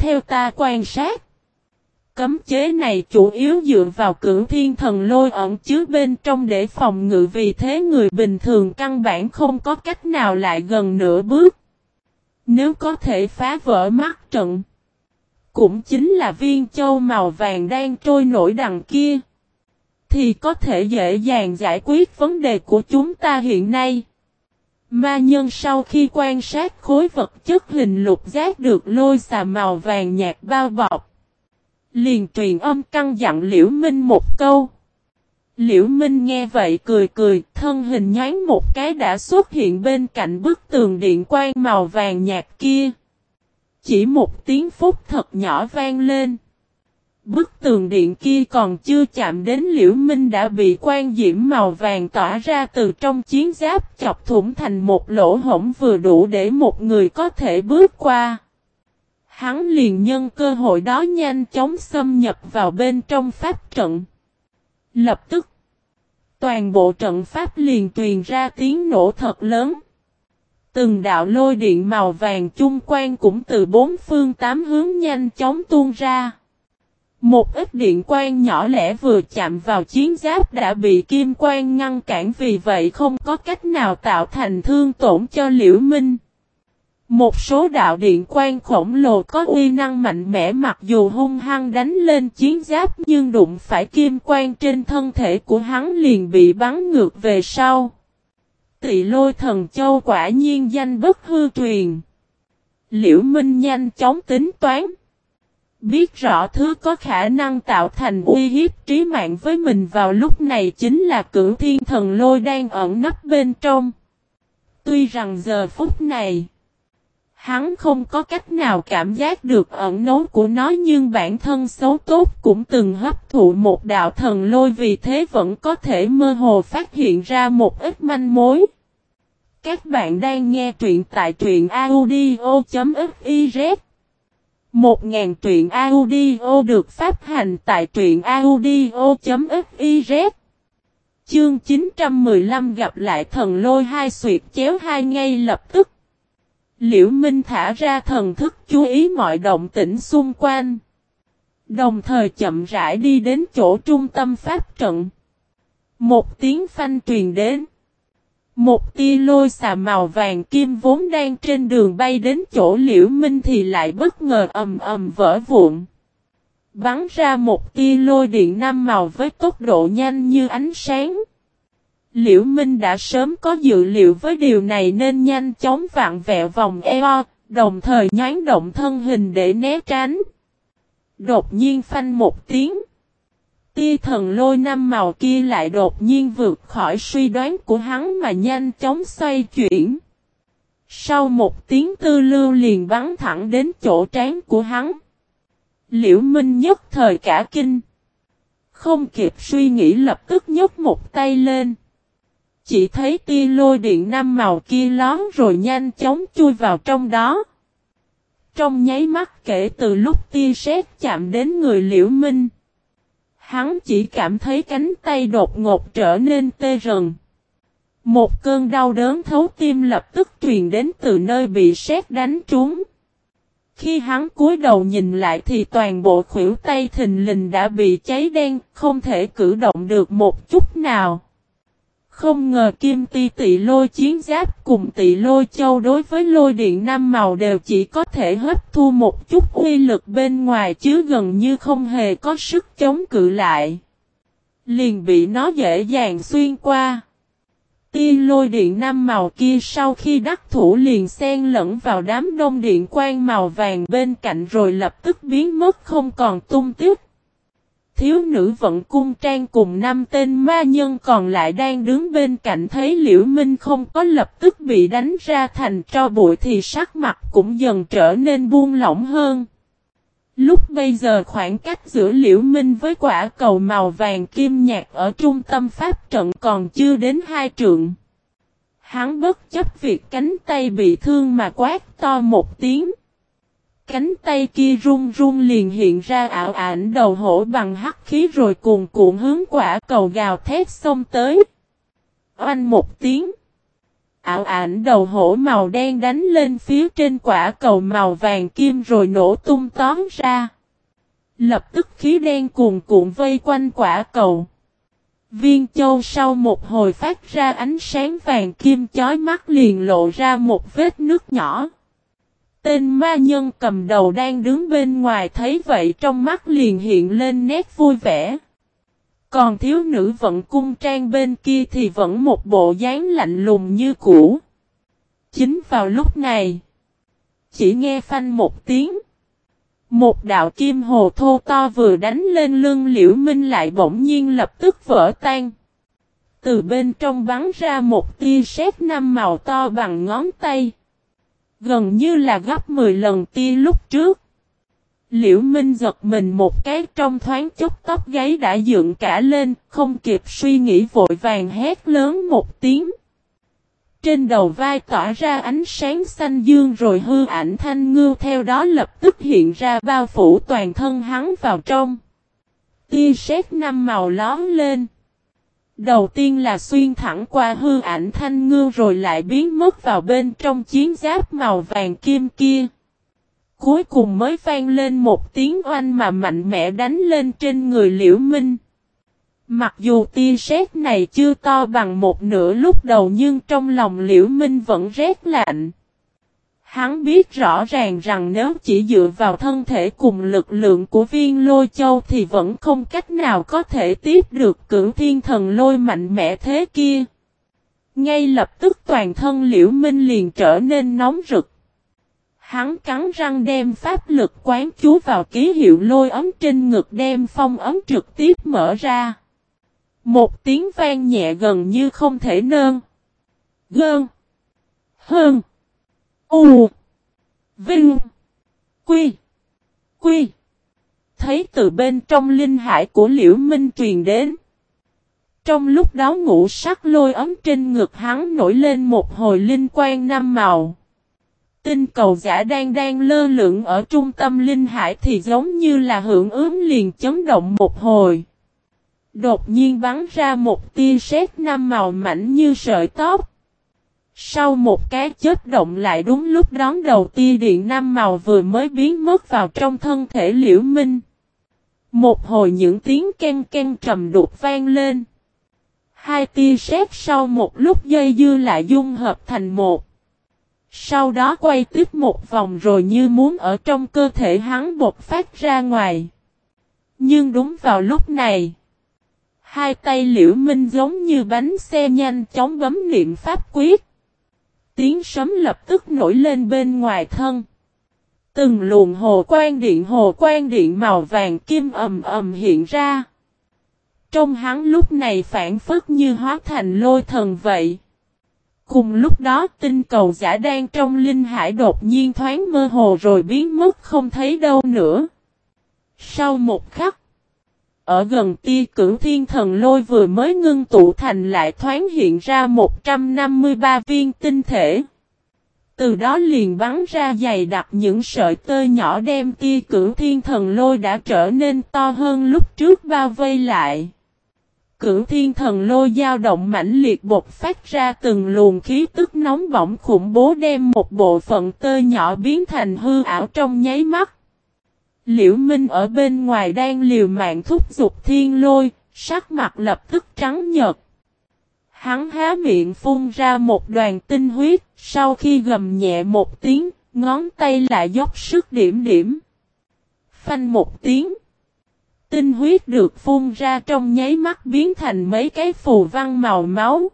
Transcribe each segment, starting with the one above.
theo ta quan sát. Cấm chế này chủ yếu dựa vào Cửu Thiên Thần Lôi ẩn chứa bên trong để phòng ngự, vì thế người bình thường căn bản không có cách nào lại gần nửa bước. Nếu có thể phá vỡ mắt trận, cũng chính là viên châu màu vàng đang trôi nổi đằng kia, thì có thể dễ dàng giải quyết vấn đề của chúng ta hiện nay. Ma nhân sau khi quan sát khối vật chất hình lục giác được lôi xà màu vàng nhạt bao bọc, liền truyền âm căn dặn Liễu Minh một câu. Liễu Minh nghe vậy cười cười, thân hình nhoáng một cái đã xuất hiện bên cạnh bức tường điện quang màu vàng nhạt kia. Chỉ một tiếng phút thật nhỏ vang lên. Bức tường điện kia còn chưa chạm đến Liễu Minh đã bị quang diễm màu vàng tỏa ra từ trong chiến giáp chọc thủng thành một lỗ hổng vừa đủ để một người có thể bước qua. Hắn liền nhân cơ hội đó nhanh chóng xâm nhập vào bên trong pháp trận. Lập tức, toàn bộ trận pháp liền truyền ra tiếng nổ thật lớn. Từng đạo lôi điện màu vàng chung quanh cũng từ bốn phương tám hướng nhanh chóng tuôn ra. Một ít điện quang nhỏ lẻ vừa chạm vào chiến giáp đã bị kim quang ngăn cản, vì vậy không có cách nào tạo thành thương tổn cho Liễu Minh. Một số đạo điện quang khổng lồ có uy năng mạnh mẽ mặc dù hung hăng đánh lên chiến giáp nhưng đụng phải kim quang trên thân thể của hắn liền bị bắn ngược về sau. Tị Lôi Thần Châu quả nhiên danh bất hư truyền. Liễu Minh nhanh chóng tính toán. Biết rõ thứ có khả năng tạo thành uy hiếp trí mạng với mình vào lúc này chính là Cửu Thiên Thần Lôi đang ẩn nấp bên trong. Tuy rằng giờ phút này, hắn không có cách nào cảm giác được ẩn nấu của nó, nhưng bản thân xấu tốt cũng từng hấp thụ một đạo thần lôi, vì thế vẫn có thể mơ hồ phát hiện ra một ít manh mối. Các bạn đang nghe truyện tại truyện audio.fiz. 1000 truyện audio được phát hành tại truyện audio.fiz. Chương 915 gặp lại thần lôi hai xuyệt chéo hai. Ngay lập tức, Liễu Minh thả ra thần thức chú ý mọi động tĩnh xung quanh. Đồng thời chậm rãi đi đến chỗ trung tâm pháp trận. Một tiếng phanh truyền đến. Một tia lôi xà màu vàng kim vốn đang trên đường bay đến chỗ Liễu Minh thì lại bất ngờ ầm ầm vỡ vụn. Bắn ra một tia lôi điện năm màu với tốc độ nhanh như ánh sáng. Liễu Minh đã sớm có dự liệu với điều này nên nhanh chóng vặn vẹo vòng eo, đồng thời nhoáng động thân hình để né tránh. Đột nhiên phanh một tiếng. Tia thần lôi năm màu kia lại đột nhiên vượt khỏi suy đoán của hắn mà nhanh chóng xoay chuyển. Sau một tiếng tư lưu liền bắn thẳng đến chỗ trán của hắn. Liễu Minh nhất thời cả kinh. Không kịp suy nghĩ lập tức nhấc một tay lên. Chỉ thấy tia lôi điện năm màu kia lón rồi nhanh chóng chui vào trong đó. Trong nháy mắt kể từ lúc tia sét chạm đến người Liễu Minh, hắn chỉ cảm thấy cánh tay đột ngột trở nên tê rần. Một cơn đau đớn thấu tim lập tức truyền đến từ nơi bị sét đánh trúng. Khi hắn cúi đầu nhìn lại thì toàn bộ khuỷu tay thình lình đã bị cháy đen, không thể cử động được một chút nào. Không ngờ kim tị lôi chiến giáp cùng tị lôi châu đối với lôi điện năm màu đều chỉ có thể hấp thu một chút uy lực bên ngoài chứ gần như không hề có sức chống cự lại. Liền bị nó dễ dàng xuyên qua. Tia lôi điện năm màu kia sau khi đắc thủ liền xen lẫn vào đám đông điện quang màu vàng bên cạnh rồi lập tức biến mất không còn tung tích. Thiếu nữ Vận Cung Trang cùng 5 tên ma nhân còn lại đang đứng bên cạnh thấy Liễu Minh không có lập tức bị đánh ra thành tro bụi thì sắc mặt cũng dần trở nên buông lỏng hơn. Lúc bây giờ khoảng cách giữa Liễu Minh với quả cầu màu vàng kim nhạt ở trung tâm pháp trận còn chưa đến 2 trượng. Hắn bất chấp việc cánh tay bị thương mà quát to một tiếng. Cánh tay kia run run liền hiện ra ảo ảnh đầu hổ bằng hắc khí rồi cuồn cuộn hướng quả cầu gào thét xông tới. Oanh một tiếng. Ảo ảnh đầu hổ màu đen đánh lên phía trên quả cầu màu vàng kim rồi nổ tung tóm ra. Lập tức khí đen cuồn cuộn vây quanh quả cầu. Viên châu sau một hồi phát ra ánh sáng vàng kim chói mắt liền lộ ra một vết nước nhỏ. Tên ma nhân cầm đầu đang đứng bên ngoài thấy vậy trong mắt liền hiện lên nét vui vẻ. Còn thiếu nữ vận cung trang bên kia thì vẫn một bộ dáng lạnh lùng như cũ. Chính vào lúc này, chỉ nghe phanh một tiếng. Một đạo kim hồ thô to vừa đánh lên lưng Liễu Minh lại bỗng nhiên lập tức vỡ tan. Từ bên trong bắn ra một tia sét năm màu to bằng ngón tay. Gần như là gấp 10 lần tia lúc trước. Liễu Minh giật mình một cái trong thoáng chốc tóc gáy đã dựng cả lên, không kịp suy nghĩ vội vàng hét lớn một tiếng. Trên đầu vai tỏa ra ánh sáng xanh dương rồi hư ảnh thanh ngưu theo đó lập tức hiện ra bao phủ toàn thân hắn vào trong. Tia sét năm màu lóm lên. Đầu tiên là xuyên thẳng qua hư ảnh thanh ngưu rồi lại biến mất vào bên trong chiến giáp màu vàng kim kia. Cuối cùng mới vang lên một tiếng oanh mà mạnh mẽ đánh lên trên người Liễu Minh. Mặc dù tia sét này chưa to bằng một nửa lúc đầu nhưng trong lòng Liễu Minh vẫn rét lạnh. Hắn biết rõ ràng rằng nếu chỉ dựa vào thân thể cùng lực lượng của viên lôi châu thì vẫn không cách nào có thể tiếp được Cửu Thiên Thần Lôi mạnh mẽ thế kia. Ngay lập tức toàn thân Liễu Minh liền trở nên nóng rực. Hắn cắn răng đem pháp lực quán chú vào ký hiệu lôi ấm trên ngực đem phong ấm trực tiếp mở ra. Một tiếng vang nhẹ gần như không thể nơn. Gơn. Hơn. U. Vinh. Quy. Quy. Thấy từ bên trong linh hải của Liễu Minh truyền đến. Trong lúc đó ngũ sắc lôi ấm trên ngực hắn nổi lên một hồi linh quang năm màu. Tinh cầu giả đang lơ lửng ở trung tâm linh hải thì giống như là hưởng ứng liền chấn động một hồi. Đột nhiên bắn ra một tia sét năm màu mảnh như sợi tóc. Sau một cái chớp động lại đúng lúc đón đầu tia điện năm màu vừa mới biến mất vào trong thân thể Liễu Minh. Một hồi những tiếng ken ken trầm đục vang lên. Hai tia sét sau một lúc dây dưa lại dung hợp thành một. Sau đó quay tiếp một vòng rồi như muốn ở trong cơ thể hắn bộc phát ra ngoài. Nhưng đúng vào lúc này, hai tay Liễu Minh giống như bánh xe nhanh chóng bấm niệm pháp quyết. Tiếng sấm lập tức nổi lên bên ngoài thân. Từng luồng hồ quang điện màu vàng kim ầm ầm hiện ra. Trong hắn lúc này phản phất như hóa thành lôi thần vậy. Cùng lúc đó tinh cầu giả đang trong linh hải đột nhiên thoáng mơ hồ rồi biến mất không thấy đâu nữa. Sau một khắc, ở gần tia Cửu Thiên Thần Lôi vừa mới ngưng tụ thành lại thoáng hiện ra 153 viên tinh thể. Từ đó liền bắn ra dày đặc những sợi tơ nhỏ đem tia Cửu Thiên Thần Lôi đã trở nên to hơn lúc trước bao vây lại. Cửu Thiên Thần Lôi dao động mãnh liệt bộc phát ra từng luồng khí tức nóng bỏng khủng bố đem một bộ phận tơ nhỏ biến thành hư ảo trong nháy mắt. Liễu Minh ở bên ngoài đang liều mạng thúc giục thiên lôi, sắc mặt lập tức trắng nhợt. Hắn há miệng phun ra một đoàn tinh huyết, sau khi gầm nhẹ một tiếng, ngón tay lại dốc sức điểm điểm. Phanh một tiếng. Tinh huyết được phun ra trong nháy mắt biến thành mấy cái phù văn màu máu.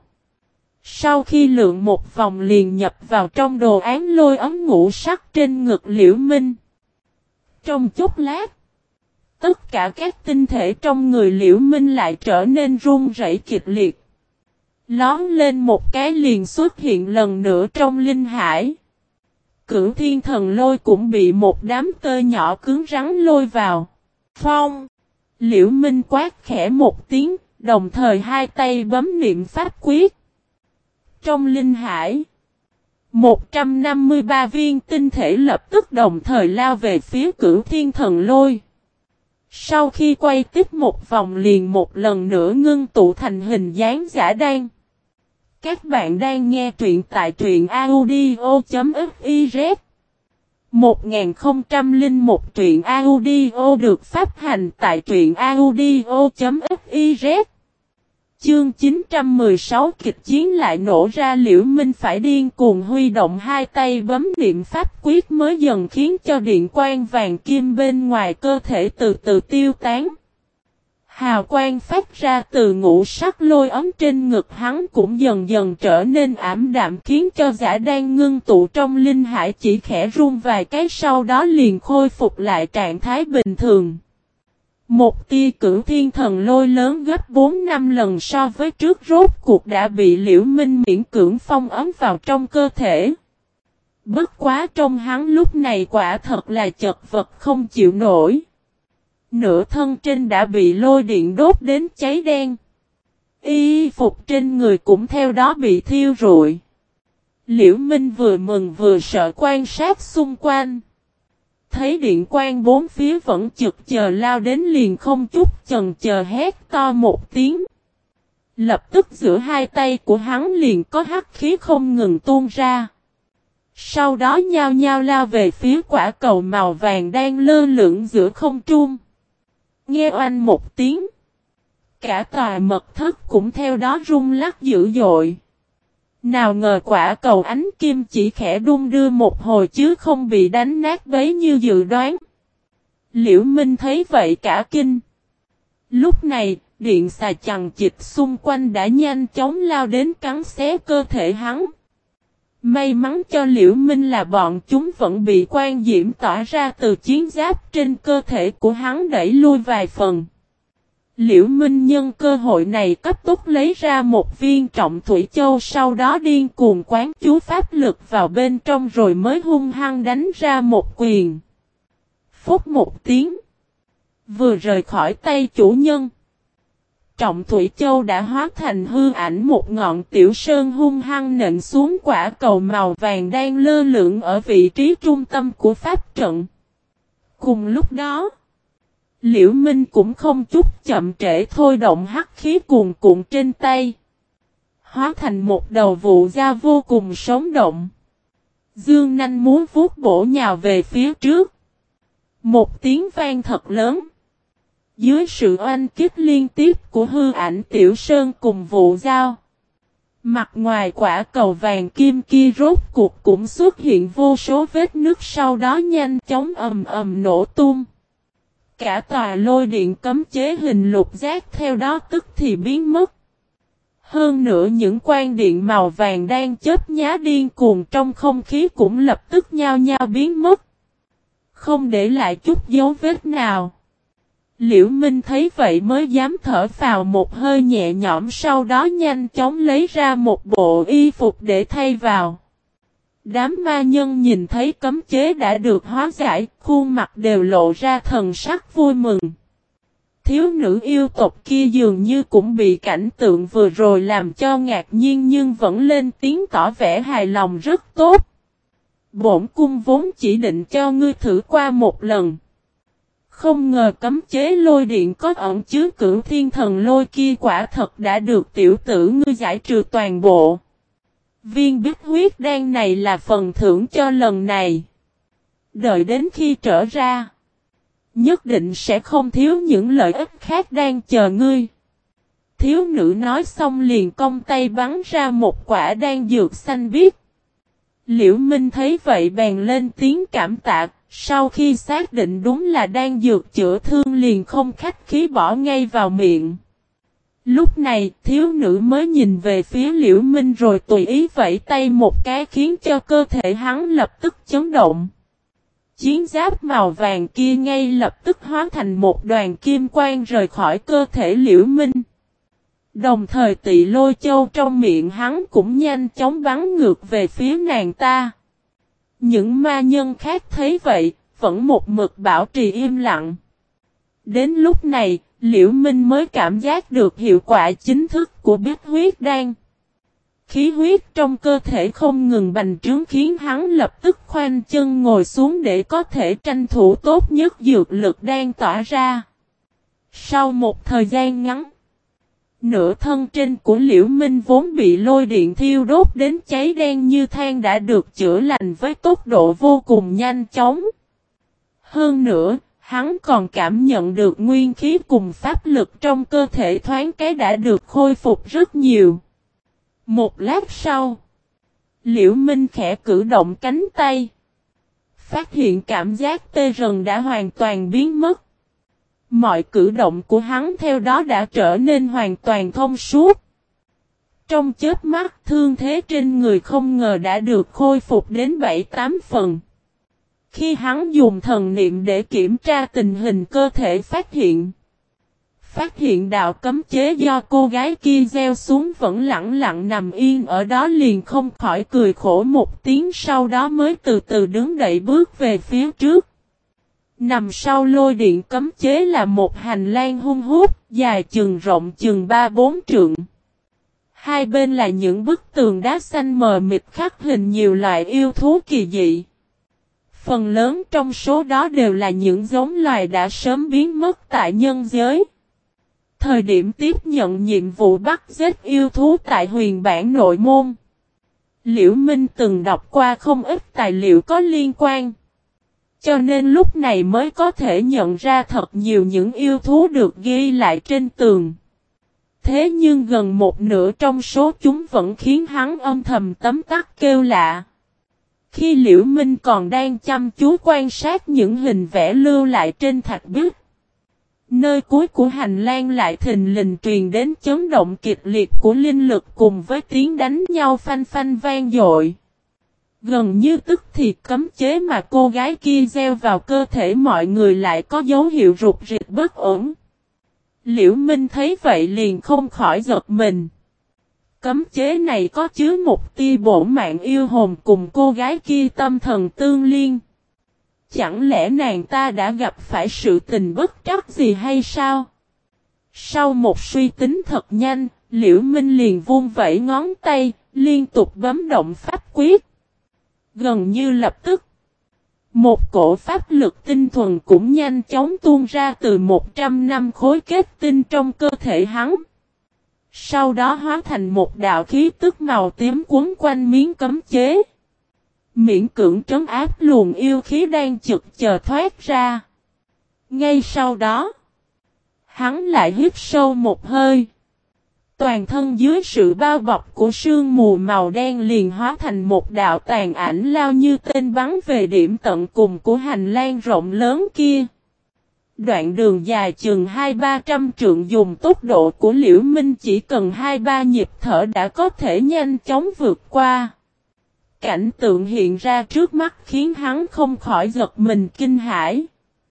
Sau khi lượn một vòng liền nhập vào trong đồ án lôi ấm ngũ sắc trên ngực Liễu Minh. Trong chốc lát, tất cả các tinh thể trong người Liễu Minh lại trở nên run rẩy kịch liệt. Lón lên một cái liền xuất hiện lần nữa trong linh hải. Cửu Thiên Thần Lôi cũng bị một đám tơ nhỏ cứng rắn lôi vào. Phong! Liễu Minh quát khẽ một tiếng, đồng thời hai tay bấm niệm pháp quyết. Trong linh hải, 153 viên tinh thể lập tức đồng thời lao về phía Cửu Thiên Thần Lôi. Sau khi quay tiếp một vòng liền một lần nữa ngưng tụ thành hình dáng giả đan. Các bạn đang nghe truyện tại truyện audio.fiz. 1001 truyện audio được phát hành tại truyện audio.fiz. Chương 916 kịch chiến lại nổ ra, Liễu Minh phải điên cuồng huy động hai tay bấm niệm pháp quyết mới dần khiến cho điện quang vàng kim bên ngoài cơ thể từ từ tiêu tán. Hào quang phát ra từ ngũ sắc lôi ấm trên ngực hắn cũng dần dần trở nên ảm đạm, khiến cho giả đang ngưng tụ trong linh hải chỉ khẽ run vài cái, sau đó liền khôi phục lại trạng thái bình thường. Một tia cửu thiên thần lôi lớn gấp 4-5 lần so với trước rốt cuộc đã bị Liễu Minh miễn cưỡng phong ấn vào trong cơ thể. Bất quá trong hắn lúc này quả thật là chật vật không chịu nổi. Nửa thân trên đã bị lôi điện đốt đến cháy đen. Y phục trên người cũng theo đó bị thiêu rụi. Liễu Minh vừa mừng vừa sợ quan sát xung quanh. Thấy điện quang bốn phía vẫn chực chờ lao đến liền không chút chần chờ hét to một tiếng. Lập tức giữa hai tay của hắn liền có hắc khí không ngừng tuôn ra. Sau đó nhao nhao lao về phía quả cầu màu vàng đang lơ lửng giữa không trung. Nghe oanh một tiếng. Cả tòa mật thất cũng theo đó rung lắc dữ dội. Nào ngờ quả cầu ánh kim chỉ khẽ đung đưa một hồi chứ không bị đánh nát bấy như dự đoán. Liễu Minh thấy vậy cả kinh. Lúc này, điện xà chằng chịt xung quanh đã nhanh chóng lao đến cắn xé cơ thể hắn. May mắn cho Liễu Minh là bọn chúng vẫn bị quang diễm tỏa ra từ chiến giáp trên cơ thể của hắn đẩy lui vài phần. Liễu Minh nhân cơ hội này cấp tốc lấy ra một viên trọng thủy châu, sau đó điên cuồng quán chú pháp lực vào bên trong rồi mới hung hăng đánh ra một quyền. Phúc một tiếng. Vừa rời khỏi tay chủ nhân, trọng thủy châu đã hóa thành hư ảnh một ngọn tiểu sơn hung hăng nện xuống quả cầu màu vàng đang lơ lửng ở vị trí trung tâm của pháp trận. Cùng lúc đó, Liễu Minh cũng không chút chậm trễ thôi động hắc khí cuồn cuộn trên tay. Hóa thành một đầu vụ dao vô cùng sống động. Dương nanh muốn vuốt bổ nhào về phía trước. Một tiếng vang thật lớn. Dưới sự oanh kích liên tiếp của hư ảnh tiểu sơn cùng vụ dao, mặt ngoài quả cầu vàng kim kia rốt cuộc cũng xuất hiện vô số vết nứt, sau đó nhanh chóng ầm ầm nổ tung. Cả tòa lôi điện cấm chế hình lục giác theo đó tức thì biến mất. Hơn nữa những quang điện màu vàng đang chớp nhá điên cuồng trong không khí cũng lập tức nhao nhao biến mất. Không để lại chút dấu vết nào. Liễu Minh thấy vậy mới dám thở phào một hơi nhẹ nhõm, sau đó nhanh chóng lấy ra một bộ y phục để thay vào. Đám ma nhân nhìn thấy cấm chế đã được hóa giải, khuôn mặt đều lộ ra thần sắc vui mừng. Thiếu nữ yêu tộc kia dường như cũng bị cảnh tượng vừa rồi làm cho ngạc nhiên nhưng vẫn lên tiếng tỏ vẻ hài lòng rất tốt. Bổn cung vốn chỉ định cho ngươi thử qua một lần. Không ngờ cấm chế lôi điện có ẩn chứa cửu thiên thần lôi kia quả thật đã được tiểu tử ngươi giải trừ toàn bộ. Viên bích huyết đan này là phần thưởng cho lần này. Đợi đến khi trở ra, nhất định sẽ không thiếu những lợi ích khác đang chờ ngươi. Thiếu nữ nói xong liền cong tay bắn ra một quả đan dược xanh biếc. Liễu Minh thấy vậy bèn lên tiếng cảm tạ, sau khi xác định đúng là đan dược chữa thương liền không khách khí bỏ ngay vào miệng. Lúc này, thiếu nữ mới nhìn về phía Liễu Minh rồi tùy ý vẫy tay một cái khiến cho cơ thể hắn lập tức chấn động. Chiến giáp màu vàng kia ngay lập tức hóa thành một đoàn kim quang rời khỏi cơ thể Liễu Minh. Đồng thời tị lôi châu trong miệng hắn cũng nhanh chóng bắn ngược về phía nàng ta. Những ma nhân khác thấy vậy, vẫn một mực bảo trì im lặng. Đến lúc này, Liễu Minh mới cảm giác được hiệu quả chính thức của bích huyết đan. Khí huyết trong cơ thể không ngừng bành trướng khiến hắn lập tức khoanh chân ngồi xuống để có thể tranh thủ tốt nhất dược lực đang tỏa ra. Sau một thời gian ngắn, Nửa thân trên của Liễu Minh vốn bị lôi điện thiêu đốt đến cháy đen như than đã được chữa lành với tốc độ vô cùng nhanh chóng. Hơn nữa, hắn còn cảm nhận được nguyên khí cùng pháp lực trong cơ thể thoáng cái đã được khôi phục rất nhiều. Một lát sau, Liễu Minh khẽ cử động cánh tay. Phát hiện cảm giác tê rần đã hoàn toàn biến mất. Mọi cử động của hắn theo đó đã trở nên hoàn toàn thông suốt. Trong chớp mắt thương thế trên người không ngờ đã được khôi phục đến 7-8 phần. Khi hắn dùng thần niệm để kiểm tra tình hình cơ thể phát hiện đạo cấm chế do cô gái kia gieo xuống vẫn lặng lặng nằm yên ở đó liền không khỏi cười khổ một tiếng, sau đó mới từ từ đứng dậy bước về phía trước. Nằm sau lôi điện cấm chế là một hành lang hun hút, dài chừng rộng chừng 3-4 trượng. Hai bên là những bức tường đá xanh mờ mịt khắc hình nhiều loại yêu thú kỳ dị. Phần lớn trong số đó đều là những giống loài đã sớm biến mất tại nhân giới. Thời điểm tiếp nhận nhiệm vụ bắt giết yêu thú tại huyền bản nội môn, Liễu Minh từng đọc qua không ít tài liệu có liên quan. Cho nên lúc này mới có thể nhận ra thật nhiều những yêu thú được ghi lại trên tường. Thế nhưng gần một nửa trong số chúng vẫn khiến hắn âm thầm tấm tắc kêu lạ. Khi Liễu Minh còn đang chăm chú quan sát những hình vẽ lưu lại trên thạch bích, nơi cuối của hành lang lại thình lình truyền đến chấn động kịch liệt của linh lực cùng với tiếng đánh nhau phanh phanh vang dội. Gần như tức thì cấm chế mà cô gái kia gieo vào cơ thể mọi người lại có dấu hiệu rụt rịch bất ổn. Liễu Minh thấy vậy liền không khỏi giật mình. Cấm chế này có chứa một tia bổn mạng yêu hồn cùng cô gái kia tâm thần tương liên. Chẳng lẽ nàng ta đã gặp phải sự tình bất trắc gì hay sao? Sau một suy tính thật nhanh, Liễu Minh liền vung vẩy ngón tay, liên tục bấm động pháp quyết. Gần như lập tức, một cổ pháp lực tinh thuần cũng nhanh chóng tuôn ra từ 100 năm khối kết tinh trong cơ thể hắn. Sau đó hóa thành một đạo khí tức màu tím quấn quanh miếng cấm chế. Miễn cưỡng trấn áp luồng yêu khí đang chực chờ thoát ra. Ngay sau đó, hắn lại hít sâu một hơi. Toàn thân dưới sự bao bọc của sương mù màu đen liền hóa thành một đạo tàn ảnh lao như tên bắn về điểm tận cùng của hành lang rộng lớn kia. Đoạn đường dài chừng 200-300 trượng dùng tốc độ của Liễu Minh chỉ cần 2-3 nhịp thở đã có thể nhanh chóng vượt qua. Cảnh tượng hiện ra trước mắt khiến hắn không khỏi giật mình kinh hãi.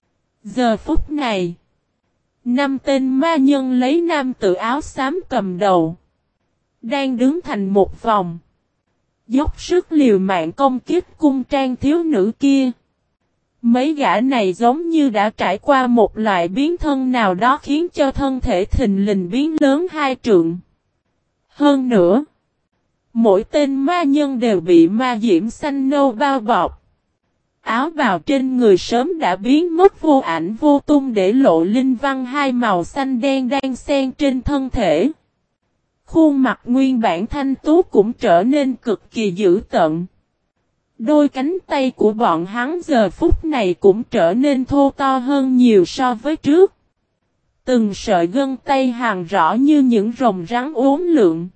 Giờ phút này, 5 tên ma nhân lấy nam tử áo xám cầm đầu, đang đứng thành một vòng, dốc sức liều mạng công kích cung trang thiếu nữ kia. Mấy gã này giống như đã trải qua một loại biến thân nào đó khiến cho thân thể thình lình biến lớn 2 trượng. Hơn nữa, mỗi tên ma nhân đều bị ma diễm xanh nâu bao bọc. Áo bào trên người sớm đã biến mất vô ảnh vô tung để lộ linh văn 2 màu xanh đen đang xen trên thân thể. Khuôn mặt nguyên bản thanh tú cũng trở nên cực kỳ dữ tợn. Đôi cánh tay của bọn hắn giờ phút này cũng trở nên thô to hơn nhiều so với trước. Từng sợi gân tay hằn rõ như những rồng rắn uốn lượn.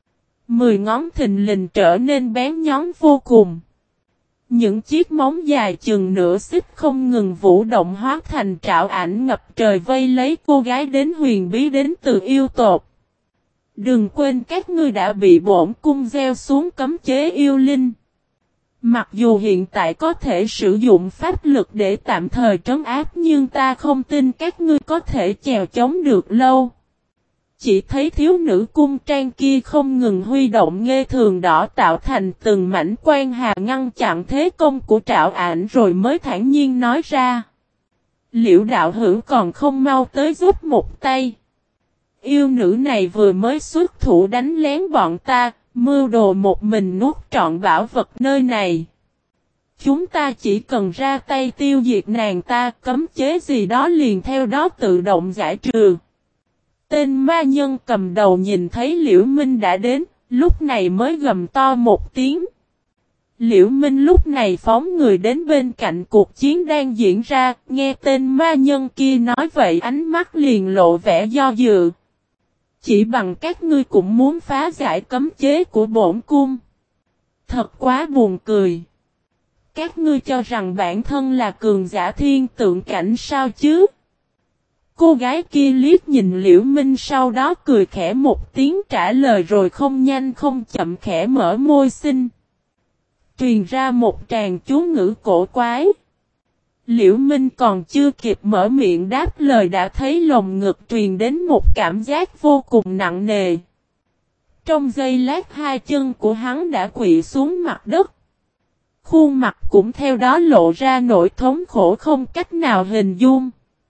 10 ngón thình lình trở nên bén nhón vô cùng. Những chiếc móng dài chừng nửa xích không ngừng vũ động hóa thành trảo ảnh ngập trời vây lấy cô gái đến huyền bí đến từ yêu tộc. Đừng quên các ngươi đã bị bổn cung gieo xuống cấm chế yêu linh. Mặc dù hiện tại có thể sử dụng pháp lực để tạm thời trấn áp nhưng ta không tin các ngươi có thể chèo chống được lâu. Chỉ thấy thiếu nữ cung trang kia không ngừng huy động nghê thường đỏ tạo thành từng mảnh quan hà ngăn chặn thế công của trảo ảnh rồi mới thản nhiên nói ra. Liễu đạo hữu còn không mau tới giúp một tay. Yêu nữ này vừa mới xuất thủ đánh lén bọn ta, mưu đồ một mình nuốt trọn bảo vật nơi này. Chúng ta chỉ cần ra tay tiêu diệt nàng ta, cấm chế gì đó liền theo đó tự động giải trừ. Tên ma nhân cầm đầu nhìn thấy Liễu Minh đã đến, lúc này mới gầm to một tiếng. Liễu Minh lúc này phóng người đến bên cạnh cuộc chiến đang diễn ra, nghe tên ma nhân kia nói vậy ánh mắt liền lộ vẻ do dự. Chỉ bằng các ngươi cũng muốn phá giải cấm chế của bổn cung. Thật quá buồn cười. Các ngươi cho rằng bản thân là cường giả thiên tượng cảnh sao chứ? Cô gái kia liếc nhìn Liễu Minh sau đó cười khẽ một tiếng trả lời rồi không nhanh không chậm khẽ mở môi xinh. Truyền ra một tràng chú ngữ cổ quái. Liễu Minh còn chưa kịp mở miệng đáp lời đã thấy lồng ngực truyền đến một cảm giác vô cùng nặng nề. Trong giây lát hai chân của hắn đã quỵ xuống mặt đất. Khuôn mặt cũng theo đó lộ ra nỗi thống khổ không cách nào hình dung.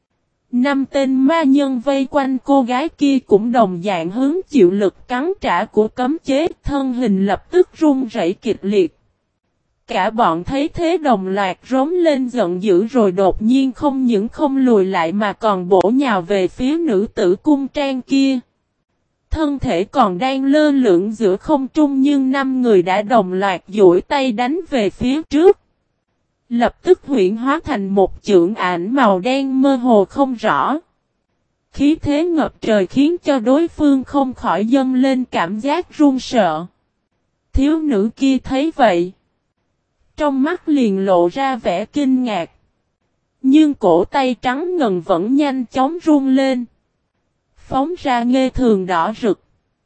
Năm tên ma nhân vây quanh cô gái kia cũng đồng dạng hứng chịu lực cắn trả của cấm chế, thân hình lập tức run rẩy kịch liệt. Cả bọn thấy thế đồng loạt rống lên giận dữ rồi đột nhiên không những không lùi lại mà còn bổ nhào về phía nữ tử cung trang kia. Thân thể còn đang lơ lửng giữa không trung nhưng năm người đã đồng loạt duỗi tay đánh về phía trước. Lập tức huyễn hóa thành một chưởng ảnh màu đen mơ hồ không rõ. Khí thế ngập trời khiến cho đối phương không khỏi dâng lên cảm giác run sợ. Thiếu nữ kia thấy vậy. Trong mắt liền lộ ra vẻ kinh ngạc. Nhưng cổ tay trắng ngần vẫn nhanh chóng run lên. Phóng ra nghê thường đỏ rực.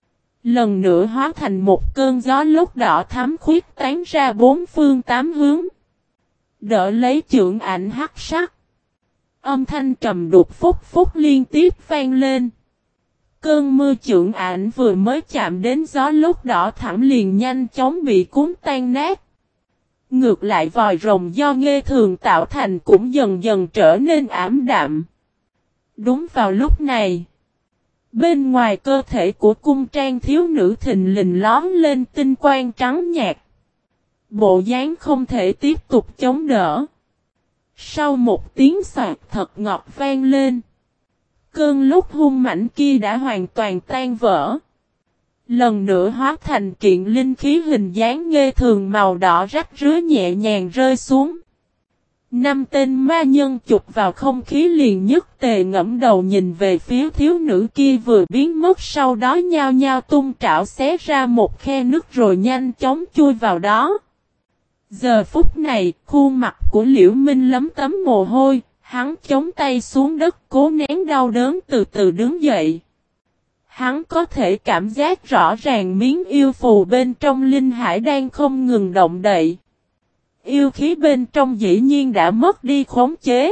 Lần nữa hóa thành một cơn gió lốc đỏ thắm khuyết tán ra bốn phương tám hướng. Đỡ lấy chưởng ảnh hắc sắc. Âm thanh trầm đục phúc phúc liên tiếp vang lên. Cơn mưa chưởng ảnh vừa mới chạm đến gió lốc đỏ thẳm liền nhanh chóng bị cuốn tan nát. Ngược lại vòi rồng do nghê thường tạo thành cũng dần dần trở nên ảm đạm. Đúng vào lúc này, bên ngoài cơ thể của cung trang thiếu nữ thình lình lóm lên tinh quang trắng nhạt. Bộ dáng không thể tiếp tục chống đỡ. Sau một tiếng xoạt thật ngọt vang lên. Cơn lốc hung mãnh kia đã hoàn toàn tan vỡ. Lần nữa hóa thành kiện linh khí hình dáng nghê thường màu đỏ rách rưới nhẹ nhàng rơi xuống. Năm tên ma nhân chụp vào không khí liền nhất tề ngẫm đầu nhìn về phía thiếu nữ kia vừa biến mất sau đó nhao nhao tung trảo xé ra một khe nứt rồi nhanh chóng chui vào đó. Giờ phút này, khuôn mặt của Liễu Minh lấm tấm mồ hôi, hắn chống tay xuống đất cố nén đau đớn từ từ đứng dậy. Hắn có thể cảm giác rõ ràng miếng yêu phù bên trong linh hải đang không ngừng động đậy. Yêu khí bên trong dĩ nhiên đã mất đi khống chế.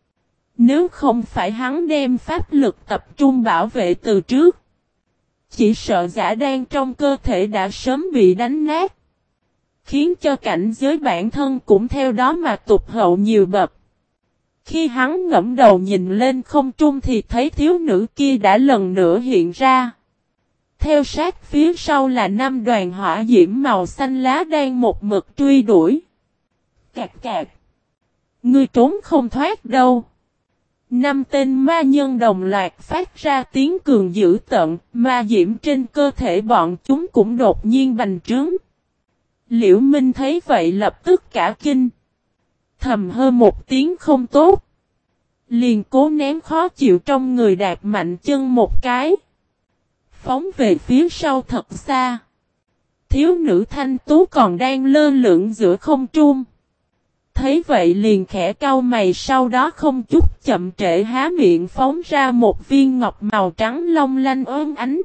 Nếu không phải hắn đem pháp lực tập trung bảo vệ từ trước, chỉ sợ giả đan trong cơ thể đã sớm bị đánh nát. Khiến cho cảnh giới bản thân cũng theo đó mà tụt hậu nhiều bậc. Khi hắn ngẫm đầu nhìn lên không trung thì thấy thiếu nữ kia đã lần nữa hiện ra. Theo sát phía sau là 5 đoàn hỏa diễm màu xanh lá đang một mực truy đuổi. Cạc cạc. Ngươi trốn không thoát đâu. 5 tên ma nhân đồng loạt phát ra tiếng cường dữ tợn, ma diễm trên cơ thể bọn chúng cũng đột nhiên bành trướng. Liễu Minh thấy vậy lập tức cả kinh. Thầm hơ một tiếng không tốt. Liền cố ném khó chịu trong người đạp mạnh chân một cái. Phóng về phía sau thật xa. Thiếu nữ thanh tú còn đang lơ lửng giữa không trung. Thấy vậy liền khẽ cau mày sau đó không chút chậm trễ há miệng phóng ra một viên ngọc màu trắng long lanh óng ánh.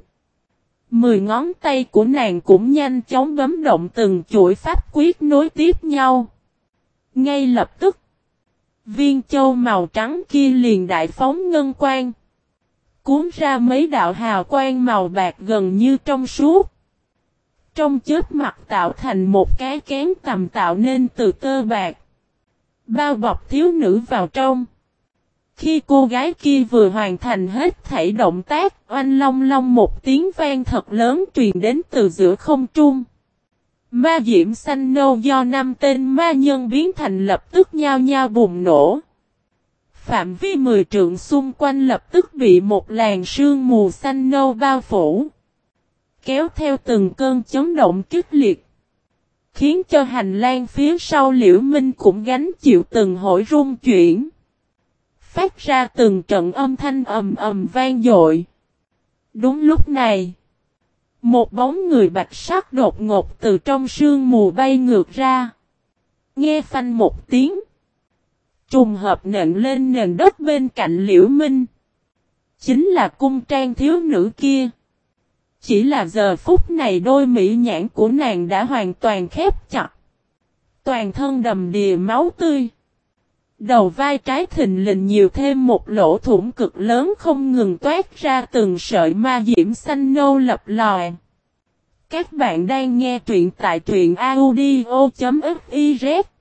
10 ngón tay của nàng cũng nhanh chóng bấm động từng chuỗi pháp quyết nối tiếp nhau. Ngay lập tức, viên châu màu trắng kia liền đại phóng ngân quang. Cuốn ra mấy đạo hào quang màu bạc gần như trong suốt. Trong chớp mặt tạo thành một cái kén tầm tạo nên từ tơ bạc. Bao bọc thiếu nữ vào trong. Khi cô gái kia vừa hoàn thành hết thảy động tác, oanh long long một tiếng vang thật lớn truyền đến từ giữa không trung. Ma diễm xanh nâu do 5 tên ma nhân biến thành lập tức nhao nhao bùng nổ. phạm vi 10 trượng xung quanh lập tức bị một làn sương mù xanh nâu bao phủ, kéo theo từng cơn chấn động kịch liệt, khiến cho hành lang phía sau Liễu Minh cũng gánh chịu từng hồi rung chuyển, phát ra từng trận âm thanh ầm ầm vang dội. Đúng lúc này, một bóng người bạch sắc đột ngột từ trong sương mù bay ngược ra. Nghe phanh một tiếng, trùng hợp nện lên nền đất bên cạnh Liễu Minh. Chính là cung trang thiếu nữ kia. Chỉ là giờ phút này đôi mỹ nhãn của nàng đã hoàn toàn khép chặt. Toàn thân đầm đìa máu tươi. Đầu vai trái thình lình nhiều thêm một lỗ thủng cực lớn không ngừng toát ra từng sợi ma diễm xanh nâu lập lòi. Các bạn đang nghe truyện tại truyện audio.fiz.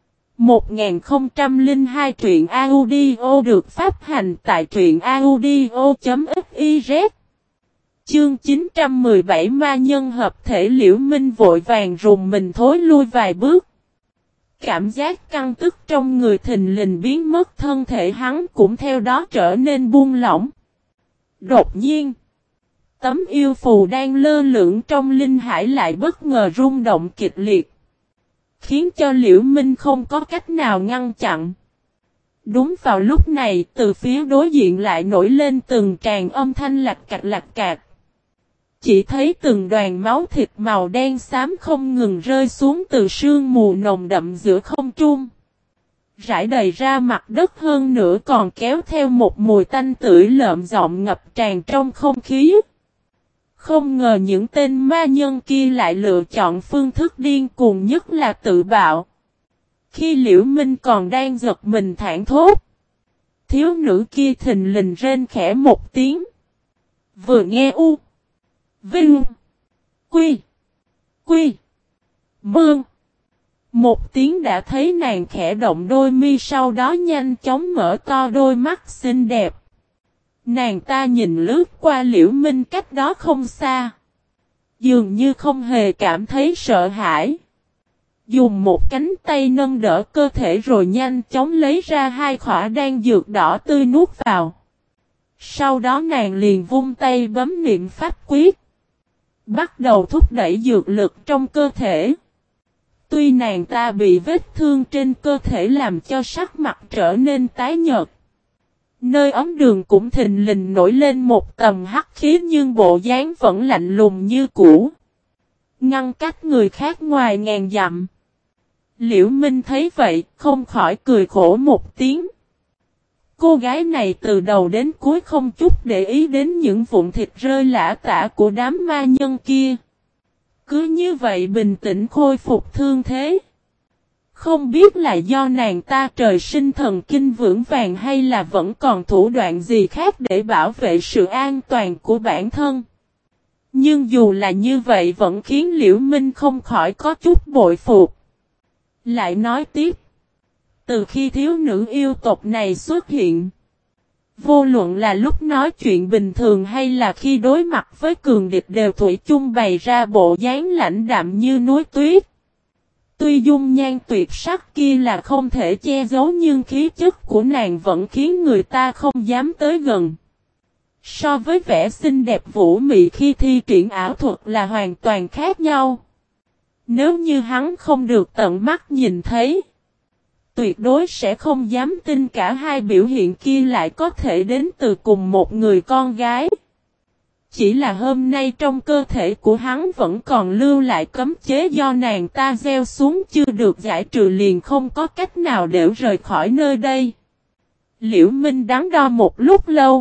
1002 truyện audio được phát hành tại truyện audio.fiz. Chương 917 ma nhân hợp thể. Liễu Minh vội vàng rùng mình thối lui vài bước. Cảm giác căng tức trong người thình lình biến mất, thân thể hắn cũng theo đó trở nên buông lỏng. Đột nhiên, tấm yêu phù đang lơ lửng trong linh hải lại bất ngờ rung động kịch liệt, khiến cho Liễu Minh không có cách nào ngăn chặn. Đúng vào lúc này, từ phía đối diện lại nổi lên từng tràng âm thanh lạch cạch. Chỉ thấy từng đoàn máu thịt màu đen xám không ngừng rơi xuống từ sương mù nồng đậm giữa không trung, rải đầy ra mặt đất, hơn nữa còn kéo theo một mùi tanh tưởi lợm giọng ngập tràn trong không khí. Không ngờ những tên ma nhân kia lại lựa chọn phương thức điên cuồng nhất là tự bạo. Khi Liễu Minh còn đang giật mình thảng thốt, thiếu nữ kia thình lình rên khẽ một tiếng. Vừa nghe U Vinh Quy Mương một tiếng đã thấy nàng khẽ động đôi mi, sau đó nhanh chóng mở to đôi mắt xinh đẹp. Nàng ta nhìn lướt qua Liễu Minh cách đó không xa, dường như không hề cảm thấy sợ hãi. Dùng một cánh tay nâng đỡ cơ thể rồi nhanh chóng lấy ra 2 khỏa đan dược đỏ tươi nuốt vào. Sau đó nàng liền vung tay bấm niệm pháp quyết, bắt đầu thúc đẩy dược lực trong cơ thể. Tuy nàng ta bị vết thương trên cơ thể làm cho sắc mặt trở nên tái nhợt, nơi ống đường cũng thình lình nổi lên một tầng hắc khí, nhưng bộ dáng vẫn lạnh lùng như cũ, ngăn cách người khác ngoài ngàn dặm. Liễu Minh thấy vậy, không khỏi cười khổ một tiếng. Cô gái này từ đầu đến cuối không chút để ý đến những vụn thịt rơi lả tả của đám ma nhân kia. Cứ như vậy bình tĩnh khôi phục thương thế. Không biết là do nàng ta trời sinh thần kinh vững vàng hay là vẫn còn thủ đoạn gì khác để bảo vệ sự an toàn của bản thân. Nhưng dù là như vậy vẫn khiến Liễu Minh không khỏi có chút bội phục. Lại nói tiếp, từ khi thiếu nữ yêu tộc này xuất hiện, vô luận là lúc nói chuyện bình thường hay là khi đối mặt với cường địch đều thủy chung bày ra bộ dáng lãnh đạm như núi tuyết. Tuy dung nhan tuyệt sắc kia là không thể che giấu, nhưng khí chất của nàng vẫn khiến người ta không dám tới gần. So với vẻ xinh đẹp vũ mị khi thi triển ảo thuật là hoàn toàn khác nhau. Nếu như hắn không được tận mắt nhìn thấy, tuyệt đối sẽ không dám tin cả hai biểu hiện kia lại có thể đến từ cùng một người con gái. Chỉ là hôm nay trong cơ thể của hắn vẫn còn lưu lại cấm chế do nàng ta gieo xuống chưa được giải trừ, liền không có cách nào để rời khỏi nơi đây. Liễu Minh đắn đo một lúc lâu.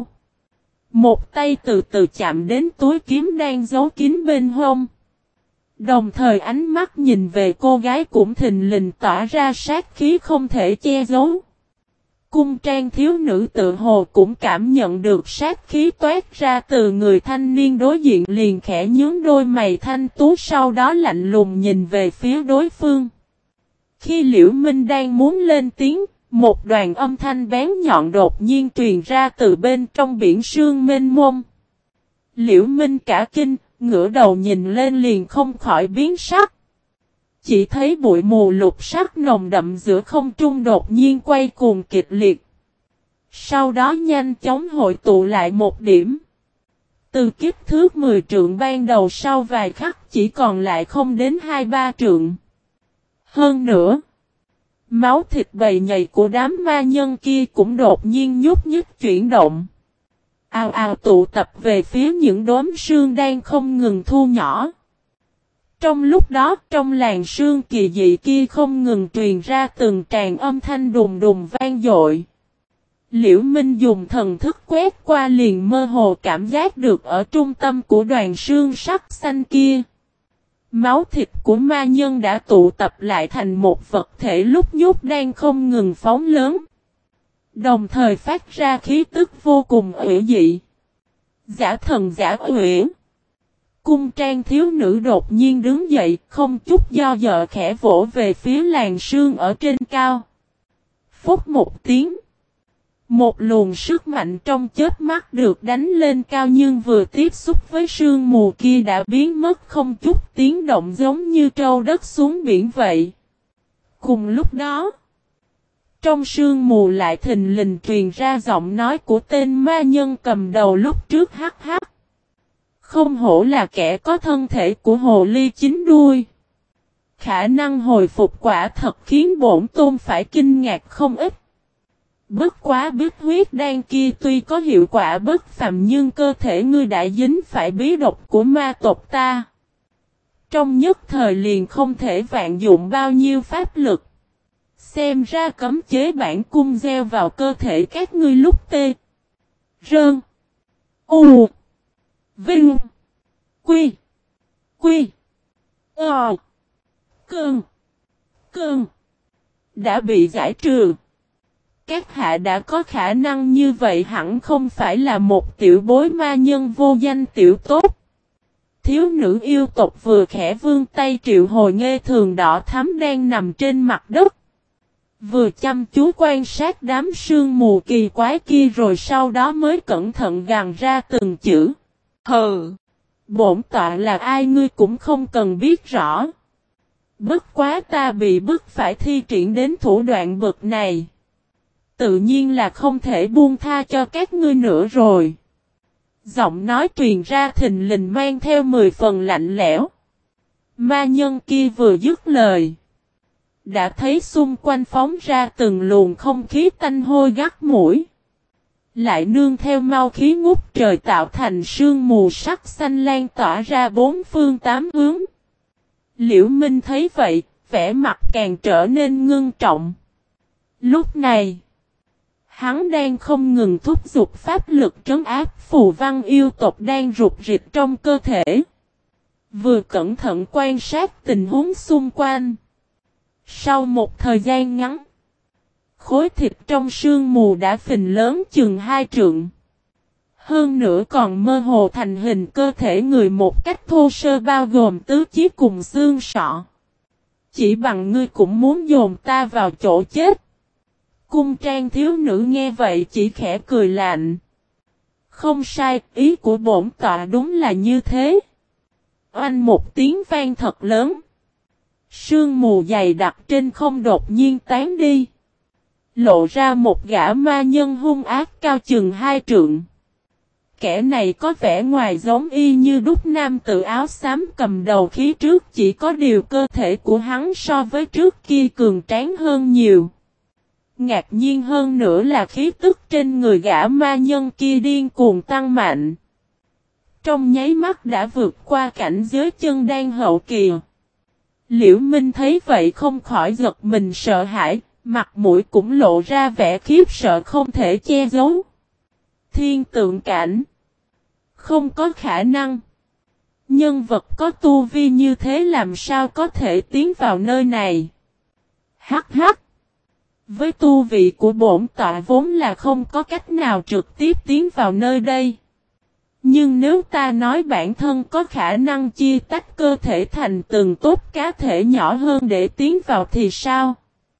Một tay từ từ chạm đến túi kiếm đang giấu kín bên hông. Đồng thời ánh mắt nhìn về cô gái cũng thình lình tỏa ra sát khí không thể che giấu. Cung trang thiếu nữ tự hồ cũng cảm nhận được sát khí toát ra từ người thanh niên đối diện, liền khẽ nhướng đôi mày thanh tú, sau đó lạnh lùng nhìn về phía đối phương. Khi Liễu Minh đang muốn lên tiếng, một đoàn âm thanh bén nhọn đột nhiên truyền ra từ bên trong biển sương mênh mông. Liễu Minh cả kinh, ngửa đầu nhìn lên liền không khỏi biến sắc. Chỉ thấy bụi mù lục sắc nồng đậm giữa không trung đột nhiên quay cuồng kịch liệt. Sau đó nhanh chóng hội tụ lại một điểm. Từ kích thước 10 trượng ban đầu sau vài khắc chỉ còn lại không đến 2-3 trượng. Hơn nữa, máu thịt bầy nhầy của đám ma nhân kia cũng đột nhiên nhúc nhích chuyển động. Ào ào tụ tập về phía những đốm sương đang không ngừng thu nhỏ. Trong lúc đó, trong làn sương kỳ dị kia không ngừng truyền ra từng tràng âm thanh đùng đùng vang dội. Liễu Minh dùng thần thức quét qua liền mơ hồ cảm giác được ở trung tâm của đoàn sương sắc xanh kia. Máu thịt của ma nhân đã tụ tập lại thành một vật thể lúc nhúc đang không ngừng phóng lớn. Đồng thời phát ra khí tức vô cùng ủy dị. Giả thần giả uyển. Cung trang thiếu nữ đột nhiên đứng dậy, không chút do dự khẽ vỗ về phía làn sương ở trên cao. Phúc một tiếng. Một luồng sức mạnh trong chớp mắt được đánh lên cao nhưng vừa tiếp xúc với sương mù kia đã biến mất không chút tiếng động giống như trâu đất xuống biển vậy. Cùng lúc đó, trong sương mù lại thình lình truyền ra giọng nói của tên ma nhân cầm đầu lúc trước hắc hắc. Không hổ là kẻ có thân thể của hồ ly chín đuôi. Khả năng hồi phục quả thật khiến bổn tôn phải kinh ngạc không ít. Bất quá biết huyết đan kia tuy có hiệu quả bất phàm nhưng cơ thể ngươi đã dính phải bí độc của ma tộc ta. Trong nhất thời liền không thể vạn dụng bao nhiêu pháp lực. Xem ra cấm chế bản cung gieo vào cơ thể các ngươi lúc tê. Rơn. U. Vinh. Quy. Quy. Ờ. Cơn. Cơn. Đã bị giải trừ. Các hạ đã có khả năng như vậy hẳn không phải là một tiểu bối ma nhân vô danh tiểu tốt. Thiếu nữ yêu tộc vừa khẽ vươn tay triệu hồi nghê thường đỏ thắm đang nằm trên mặt đất. Vừa chăm chú quan sát đám sương mù kỳ quái kia rồi sau đó mới cẩn thận gằn ra từng chữ. Hừ! Bổn tọa là ai ngươi cũng không cần biết rõ. Bất quá ta bị bức phải thi triển đến thủ đoạn bực này. Tự nhiên là không thể buông tha cho các ngươi nữa rồi. Giọng nói truyền ra thình lình mang theo 10 phần lạnh lẽo. Ma nhân kia vừa dứt lời. Đã thấy xung quanh phóng ra từng luồng không khí tanh hôi gắt mũi. Lại nương theo mau khí ngút trời tạo thành sương mù sắc xanh lan tỏa ra bốn phương tám hướng. Liễu Minh thấy vậy, vẻ mặt càng trở nên ngưng trọng. Lúc này, hắn đang không ngừng thúc giục pháp lực trấn áp phù văn yêu tộc đang rụt rịch trong cơ thể. Vừa cẩn thận quan sát tình huống xung quanh. Sau một thời gian ngắn, khối thịt trong sương mù đã phình lớn chừng 2 trượng. Hơn nữa còn mơ hồ thành hình cơ thể người một cách thô sơ bao gồm tứ chi cùng xương sọ. Chỉ bằng ngươi cũng muốn dồn ta vào chỗ chết. Cung trang thiếu nữ nghe vậy chỉ khẽ cười lạnh. Không sai, ý của bổn tọa đúng là như thế. Oanh một tiếng vang thật lớn. Sương mù dày đặc trên không đột nhiên tán đi. Lộ ra một gã ma nhân hung ác cao chừng 2 trượng. Kẻ này có vẻ ngoài giống y như đúc nam tự áo xám cầm đầu khí trước, chỉ có điều cơ thể của hắn so với trước kia cường tráng hơn nhiều. Ngạc nhiên hơn nữa là khí tức trên người gã ma nhân kia điên cuồng tăng mạnh. Trong nháy mắt đã vượt qua cảnh giới chân đan hậu kỳ. Liễu Minh thấy vậy không khỏi giật mình sợ hãi, mặt mũi cũng lộ ra vẻ khiếp sợ không thể che giấu. Thiên tượng cảnh. Không có khả năng. Nhân vật có tu vi như thế làm sao có thể tiến vào nơi này. Hắc hắc. Với tu vị của bổn tọa vốn là không có cách nào trực tiếp tiến vào nơi đây. Nhưng nếu ta nói bản thân có khả năng chia tách cơ thể thành từng tốt cá thể nhỏ hơn để tiến vào thì sao?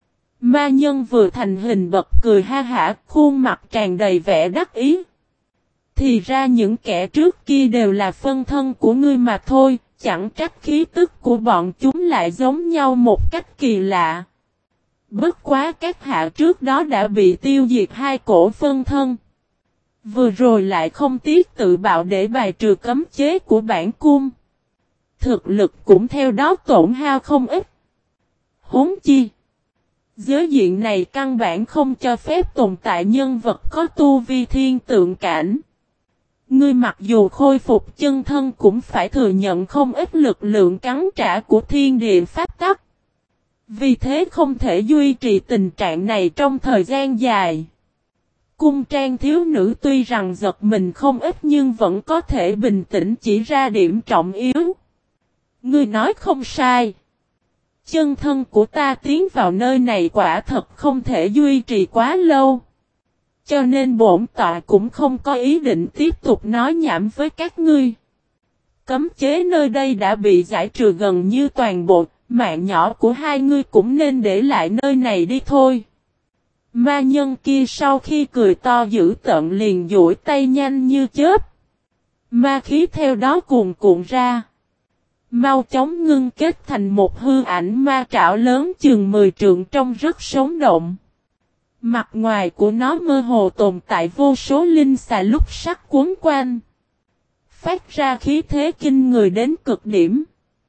Ma nhân vừa thành hình bật cười ha hả, khuôn mặt tràn đầy vẻ đắc ý. Thì ra những kẻ trước kia đều là phân thân của ngươi mà thôi, chẳng trách khí tức của bọn chúng lại giống nhau một cách kỳ lạ. Bất quá các hạ trước đó đã bị tiêu diệt hai cổ phân thân. Vừa rồi lại không tiếc tự bạo để bài trừ cấm chế của bản cung. Thực lực cũng theo đó tổn hao không ít. Huống chi. Giới diện này căn bản không cho phép tồn tại nhân vật có tu vi thiên tượng cảnh. Ngươi mặc dù khôi phục chân thân cũng phải thừa nhận không ít lực lượng cắn trả của thiên địa pháp tắc. Vì thế không thể duy trì tình trạng này trong thời gian dài. Cung trang thiếu nữ tuy rằng giật mình không ít nhưng vẫn có thể bình tĩnh chỉ ra điểm trọng yếu. Ngươi nói không sai. Chân thân của ta tiến vào nơi này quả thật không thể duy trì quá lâu. Cho nên bổn tọa cũng không có ý định tiếp tục nói nhảm với các ngươi. Cấm chế nơi đây đã bị giải trừ gần như toàn bộ, mạng nhỏ của hai ngươi cũng nên để lại nơi này đi thôi. Ma nhân kia sau khi cười to dữ tợn liền duỗi tay nhanh như chớp. Ma khí theo đó cuồn cuộn ra. Mau chóng ngưng kết thành một hư ảnh ma trảo lớn chừng 10 trượng trông rất sống động. Mặt ngoài của nó mơ hồ tồn tại vô số linh xà lúc sắc cuốn quanh. Phát ra khí thế kinh người đến cực điểm.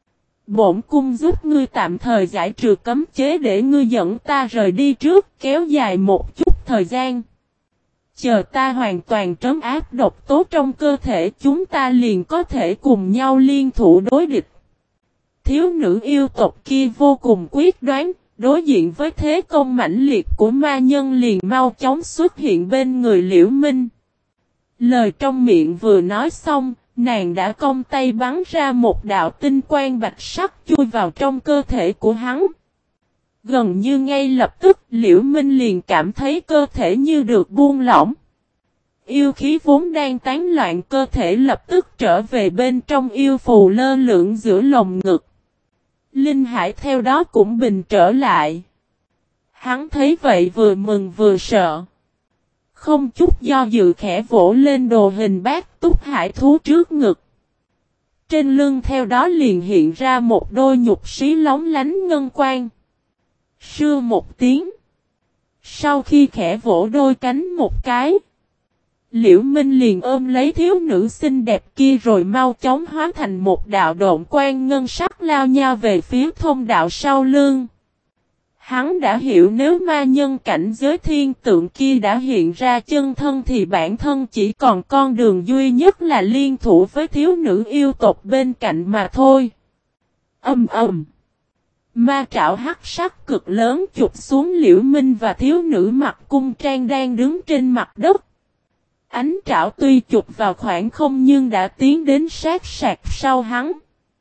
Bổn cung giúp ngươi tạm thời giải trừ cấm chế để ngươi dẫn ta rời đi trước, kéo dài một chút thời gian. Chờ ta hoàn toàn trấn áp độc tố trong cơ thể chúng ta liền có thể cùng nhau liên thủ đối địch. Thiếu nữ yêu tộc kia vô cùng quyết đoán, đối diện với thế công mãnh liệt của ma nhân liền mau chóng xuất hiện bên người Liễu Minh. Lời trong miệng vừa nói xong, nàng đã cong tay bắn ra một đạo tinh quang bạch sắc chui vào trong cơ thể của hắn. Gần như ngay lập tức Liễu Minh liền cảm thấy cơ thể như được buông lỏng. Yêu khí vốn đang tán loạn cơ thể lập tức trở về bên trong yêu phù lơ lửng giữa lồng ngực. Linh hải theo đó cũng bình trở lại. Hắn thấy vậy vừa mừng vừa sợ. Không chút do dự khẽ vỗ lên đồ hình bát túc hải thú trước ngực. Trên lưng theo đó liền hiện ra một đôi nhục xí lóng lánh ngân quang. Sưa một tiếng. Sau khi khẽ vỗ đôi cánh một cái. Liễu Minh liền ôm lấy thiếu nữ xinh đẹp kia rồi mau chóng hóa thành một đạo độn quang ngân sắc lao nhau về phía thông đạo sau lưng. Hắn đã hiểu nếu ma nhân cảnh giới thiên tượng kia đã hiện ra chân thân thì bản thân chỉ còn con đường duy nhất là liên thủ với thiếu nữ yêu tộc bên cạnh mà thôi. Ầm ầm. Ma trảo hắc sắc cực lớn chụp xuống Liễu Minh và thiếu nữ mặc cung trang đang đứng trên mặt đất. Ánh trảo tuy chụp vào khoảng không nhưng đã tiến đến sát sạc sau hắn.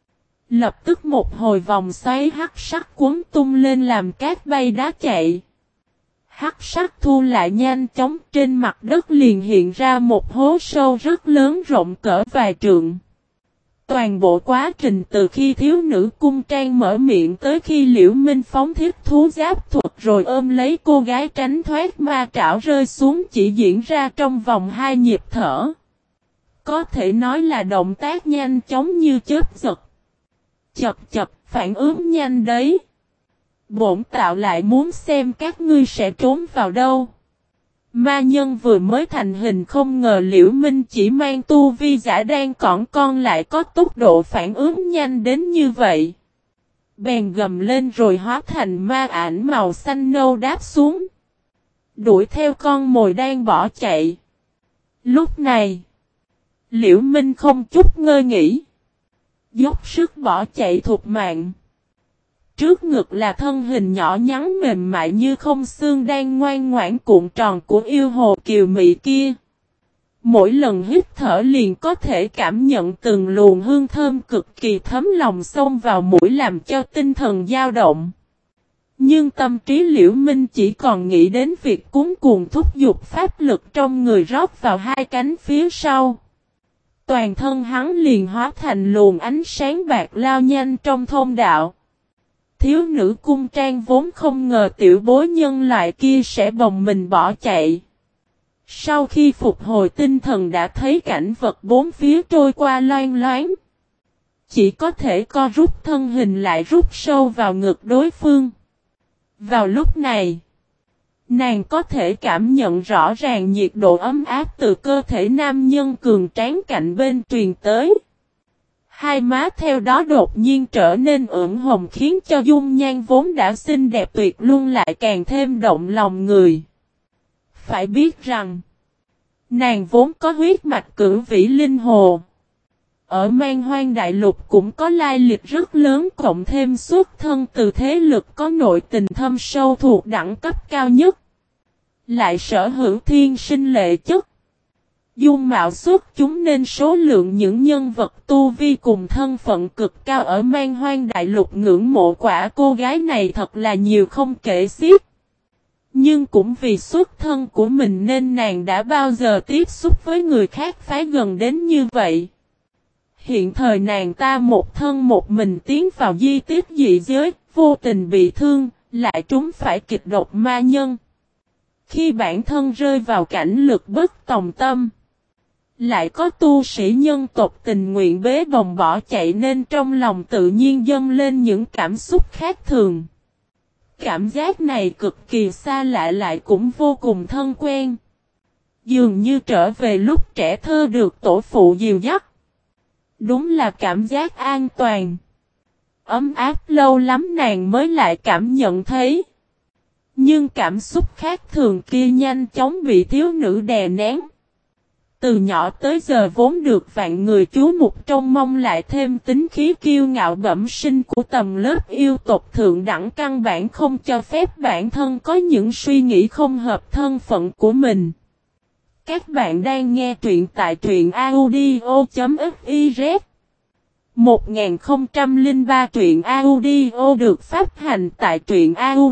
Lập tức một hồi vòng xoáy hắc sắc cuốn tung lên làm cát bay đá chạy. Hắc sắc thu lại nhanh chóng trên mặt đất liền hiện ra một hố sâu rất lớn rộng cỡ vài trượng. Toàn bộ quá trình từ khi thiếu nữ cung trang mở miệng tới khi Liễu Minh phóng thiết thú giáp thuật rồi ôm lấy cô gái tránh thoát ma trảo rơi xuống chỉ diễn ra trong vòng 2 nhịp thở. Có thể nói là động tác nhanh chóng như chớp giật. Chập chập, phản ứng nhanh đấy. Bổn tạo lại muốn xem các ngươi sẽ trốn vào đâu. Ma nhân vừa mới thành hình không ngờ Liễu Minh chỉ mang tu vi giả đan cỏn con lại có tốc độ phản ứng nhanh đến như vậy. Bèn gầm lên rồi hóa thành ma ảnh màu xanh nâu đáp xuống. Đuổi theo con mồi đang bỏ chạy. Lúc này, Liễu Minh không chút ngơi nghỉ. Dốc sức bỏ chạy thục mạng. Trước ngực là thân hình nhỏ nhắn mềm mại như không xương đang ngoan ngoãn cuộn tròn của yêu hồ kiều mị kia. Mỗi lần hít thở liền có thể cảm nhận từng luồng hương thơm cực kỳ thấm lòng xông vào mũi làm cho tinh thần dao động. Nhưng tâm trí Liễu Minh chỉ còn nghĩ đến việc cuốn cuồng thúc giục pháp lực trong người rót vào hai cánh phía sau. Toàn thân hắn liền hóa thành luồng ánh sáng bạc lao nhanh trong thông đạo. Thiếu nữ cung trang vốn không ngờ tiểu bối nhân loại kia sẽ bồng mình bỏ chạy. Sau khi phục hồi tinh thần đã thấy cảnh vật bốn phía trôi qua loang loáng. Chỉ có thể co rút thân hình lại rút sâu vào ngực đối phương. Vào lúc này, nàng có thể cảm nhận rõ ràng nhiệt độ ấm áp từ cơ thể nam nhân cường tráng cạnh bên truyền tới. Hai má theo đó đột nhiên trở nên ửng hồng khiến cho dung nhan vốn đã xinh đẹp tuyệt luân lại càng thêm động lòng người. Phải biết rằng, nàng vốn có huyết mạch cửu vĩ linh hồ. Ở Man Hoang Đại Lục cũng có lai lịch rất lớn cộng thêm xuất thân từ thế lực có nội tình thâm sâu thuộc đẳng cấp cao nhất. Lại sở hữu thiên sinh lệ chất. Dung mạo xuất chúng nên số lượng những nhân vật tu vi cùng thân phận cực cao ở Man Hoang Đại Lục ngưỡng mộ quả cô gái này thật là nhiều không kể xiết. Nhưng cũng vì xuất thân của mình nên nàng đã bao giờ tiếp xúc với người khác phái gần đến như vậy. Hiện thời nàng ta một thân một mình tiến vào di tích dị giới, vô tình bị thương, lại trúng phải kịch độc ma nhân. Khi bản thân rơi vào cảnh lực bất tòng tâm, lại có tu sĩ nhân tộc tình nguyện bế bồng bỏ chạy nên trong lòng tự nhiên dâng lên những cảm xúc khác thường. Cảm giác này cực kỳ xa lạ lại cũng vô cùng thân quen. Dường như trở về lúc trẻ thơ được tổ phụ dìu dắt. Đúng là cảm giác an toàn. Ấm áp lâu lắm nàng mới lại cảm nhận thấy. Nhưng cảm xúc khác thường kia nhanh chóng bị thiếu nữ đè nén. Từ nhỏ tới giờ vốn được vạn người chú mục trông mong lại thêm tính khí kiêu ngạo bẩm sinh của tầng lớp yêu tộc thượng đẳng căn bản không cho phép bản thân có những suy nghĩ không hợp thân phận của mình. Các bạn đang nghe truyện tại truyện audio.fiz 1003 truyện audio được phát hành tại truyện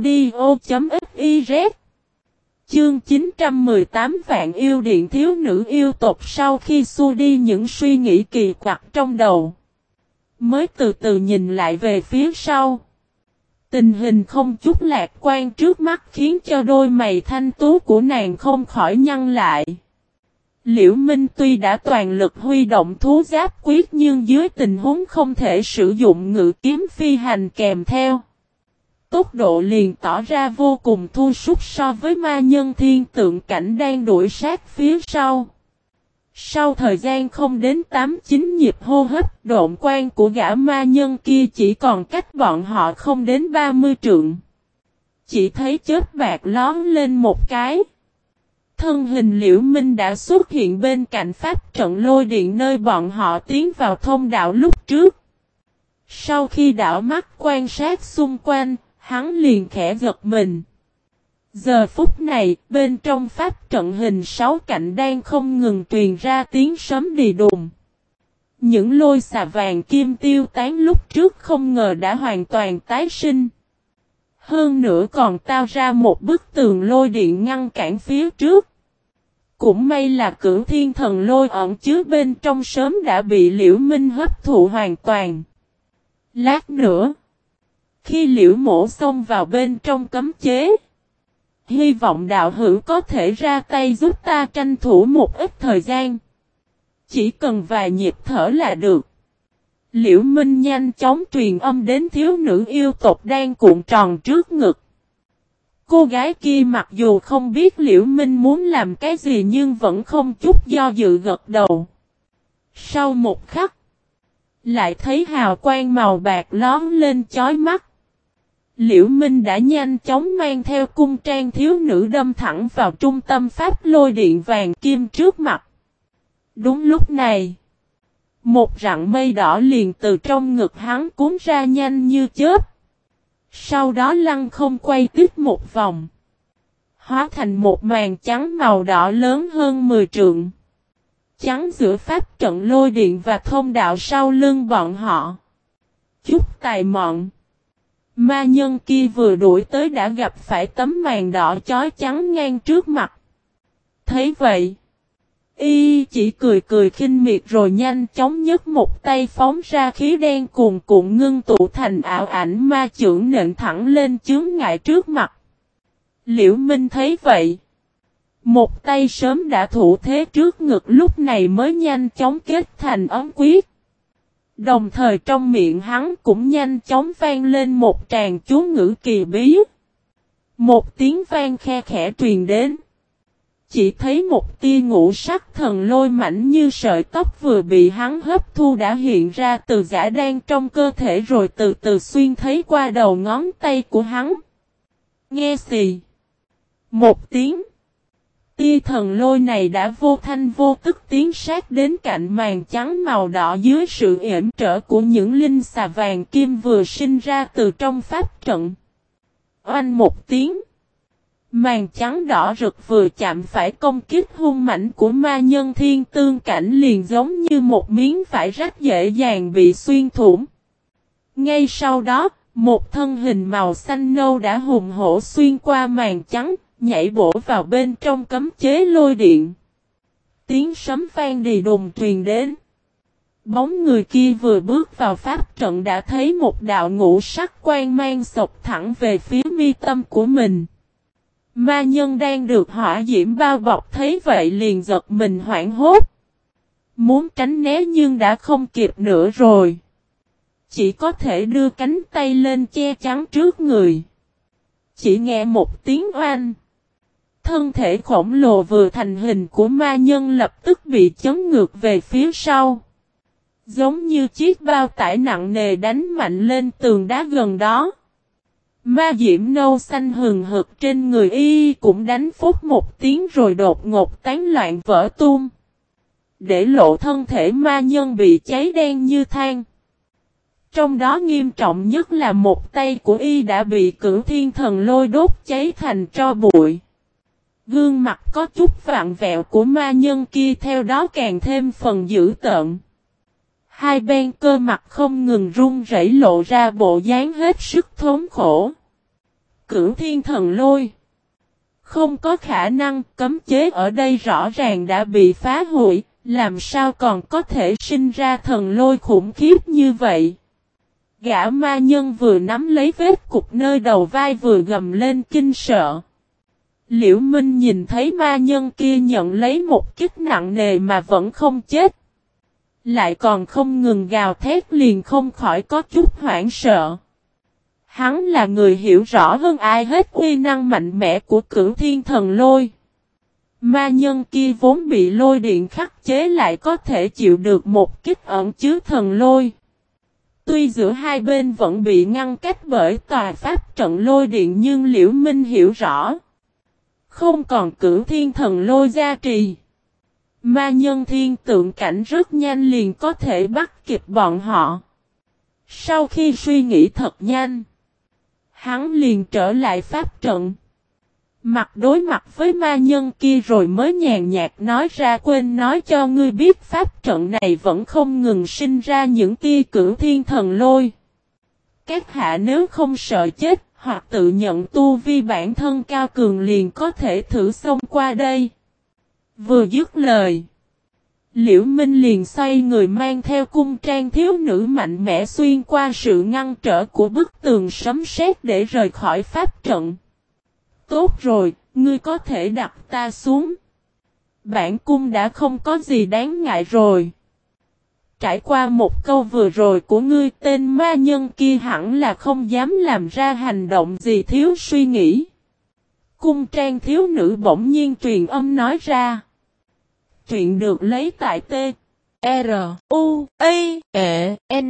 audio.fiz Chương 918 Vạn yêu điện thiếu nữ yêu tộc sau khi xua đi những suy nghĩ kỳ quặc trong đầu. Mới từ từ nhìn lại về phía sau. Tình hình không chút lạc quan trước mắt khiến cho đôi mày thanh tú của nàng không khỏi nhăn lại. Liễu Minh tuy đã toàn lực huy động thú giáp quyết nhưng dưới tình huống không thể sử dụng ngự kiếm phi hành kèm theo. Tốc độ liền tỏ ra vô cùng thua sút so với ma nhân thiên tượng cảnh đang đuổi sát phía sau. Sau thời gian không đến 8-9 nhịp hô hấp, độn quan của gã ma nhân kia chỉ còn cách bọn họ không đến 30 trượng. Chỉ thấy chớp bạc lón lên một cái. Thân hình Liễu Minh đã xuất hiện bên cạnh pháp trận lôi điện nơi bọn họ tiến vào thông đạo lúc trước. Sau khi đảo mắt quan sát xung quanh, hắn liền khẽ gật mình. Giờ phút này, bên trong pháp trận hình 6 cạnh đang không ngừng truyền ra tiếng sấm đì đùng. Những lôi xà vàng kim tiêu tán lúc trước không ngờ đã hoàn toàn tái sinh. Hơn nữa còn tạo ra một bức tường lôi điện ngăn cản phía trước. Cũng may là Cửu Thiên Thần Lôi ẩn chứa bên trong sớm đã bị Liễu Minh hấp thụ hoàn toàn. Lát nữa, khi Liễu Mộ xông vào bên trong cấm chế, hy vọng đạo hữu có thể ra tay giúp ta tranh thủ một ít thời gian. Chỉ cần vài nhịp thở là được. Liễu Minh nhanh chóng truyền âm đến thiếu nữ yêu tộc đang cuộn tròn trước ngực. Cô gái kia mặc dù không biết Liễu Minh muốn làm cái gì nhưng vẫn không chút do dự gật đầu. Sau một khắc, lại thấy hào quang màu bạc lóm lên chói mắt. Liễu Minh đã nhanh chóng mang theo cung trang thiếu nữ đâm thẳng vào trung tâm pháp lôi điện vàng kim trước mặt. Đúng lúc này, một rặng mây đỏ liền từ trong ngực hắn cuốn ra nhanh như chớp. Sau đó lăng không quay tiếp một vòng. Hóa thành một màn trắng màu đỏ lớn hơn 10 trượng. Chắn giữa pháp trận lôi điện và thông đạo sau lưng bọn họ. Chút tài mọn. Ma nhân kia vừa đuổi tới đã gặp phải tấm màn đỏ chói trắng ngang trước mặt. Thấy vậy, y chỉ cười cười khinh miệt rồi nhanh chóng nhấc một tay phóng ra khí đen cuồn cuộn ngưng tụ thành ảo ảnh ma chưởng nện thẳng lên chướng ngại trước mặt. Liễu Minh thấy vậy, một tay sớm đã thủ thế trước ngực lúc này mới nhanh chóng kết thành ấn quyết. Đồng thời trong miệng hắn cũng nhanh chóng vang lên một tràng chú ngữ kỳ bí. Một tiếng vang khe khẽ truyền đến. Chỉ thấy một tia ngũ sắc thần lôi mảnh như sợi tóc vừa bị hắn hấp thu đã hiện ra từ giả đan trong cơ thể rồi từ từ xuyên thấy qua đầu ngón tay của hắn. Nghe xì. Một tiếng. Tia thần lôi này đã vô thanh vô tức tiến sát đến cạnh màn trắng màu đỏ dưới sự yểm trở của những linh xà vàng kim vừa sinh ra từ trong pháp trận. Oanh một tiếng. Màn trắng đỏ rực vừa chạm phải công kích hung mãnh của ma nhân thiên tương cảnh liền giống như một miếng vải rách dễ dàng bị xuyên thủng. Ngay sau đó, một thân hình màu xanh nâu đã hùng hổ xuyên qua màn trắng, nhảy bổ vào bên trong cấm chế lôi điện. Tiếng sấm vang đì đùng truyền đến. Bóng người kia vừa bước vào pháp trận đã thấy một đạo ngũ sắc quang mang xộc thẳng về phía mi tâm của mình. Ma nhân đang được hỏa diễm bao bọc thấy vậy liền giật mình hoảng hốt. Muốn tránh né nhưng đã không kịp nữa rồi. Chỉ có thể đưa cánh tay lên che chắn trước người. Chỉ nghe một tiếng oanh. Thân thể khổng lồ vừa thành hình của ma nhân lập tức bị chấn ngược về phía sau. Giống như chiếc bao tải nặng nề đánh mạnh lên tường đá gần đó. Ma diễm nâu xanh hừng hực trên người y cũng đánh phúc một tiếng rồi đột ngột tán loạn vỡ tung. Để lộ thân thể ma nhân bị cháy đen như than. Trong đó nghiêm trọng nhất là một tay của y đã bị Cửu Thiên Thần Lôi đốt cháy thành tro bụi. Gương mặt có chút vặn vẹo của ma nhân kia theo đó càng thêm phần dữ tợn. Hai bên cơ mặt không ngừng run rẩy lộ ra bộ dáng hết sức thống khổ. Cửu Thiên Thần Lôi. Không có khả năng, cấm chế ở đây rõ ràng đã bị phá hủy, làm sao còn có thể sinh ra thần lôi khủng khiếp như vậy. Gã ma nhân vừa nắm lấy vết cục nơi đầu vai vừa gầm lên kinh sợ. Liễu Minh nhìn thấy ma nhân kia nhận lấy một kích nặng nề mà vẫn không chết. Lại còn không ngừng gào thét liền không khỏi có chút hoảng sợ. Hắn là người hiểu rõ hơn ai hết uy năng mạnh mẽ của Cửu Thiên Thần Lôi. Ma nhân kia vốn bị lôi điện khắc chế lại có thể chịu được một kích ẩn chứa thần lôi. Tuy giữa hai bên vẫn bị ngăn cách bởi tòa pháp trận lôi điện nhưng Liễu Minh hiểu rõ. Không còn Cửu Thiên Thần Lôi gia trì. Ma nhân thiên tượng cảnh rất nhanh liền có thể bắt kịp bọn họ. Sau khi suy nghĩ thật nhanh, hắn liền trở lại pháp trận. Mặt đối mặt với ma nhân kia rồi mới nhàn nhạt nói ra quên nói cho ngươi biết pháp trận này vẫn không ngừng sinh ra những tia Cửu Thiên Thần Lôi. Các hạ nếu không sợ chết hoặc tự nhận tu vi bản thân cao cường liền có thể thử xông qua đây. Vừa dứt lời, Liễu Minh liền xoay người mang theo cung trang thiếu nữ mạnh mẽ xuyên qua sự ngăn trở của bức tường sấm sét để rời khỏi pháp trận. Tốt rồi, ngươi có thể đặt ta xuống. Bản cung đã không có gì đáng ngại rồi. Trải qua một câu vừa rồi của ngươi tên ma nhân kia hẳn là không dám làm ra hành động gì thiếu suy nghĩ. Cung trang thiếu nữ bỗng nhiên truyền âm nói ra. Truyện được lấy tại T. R. U. A. E. N.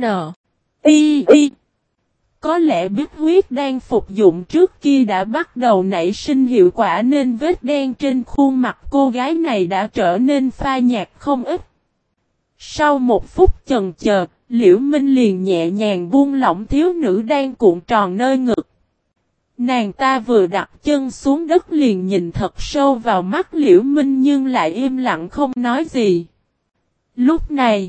I. I. Có lẽ biết huyết đan phục dụng trước kia đã bắt đầu nảy sinh hiệu quả nên vết đen trên khuôn mặt cô gái này đã trở nên phai nhạt không ít. Sau một phút chần chờ, Liễu Minh liền nhẹ nhàng buông lỏng thiếu nữ đang cuộn tròn nơi ngực. Nàng ta vừa đặt chân xuống đất liền nhìn thật sâu vào mắt Liễu Minh nhưng lại im lặng không nói gì. Lúc này,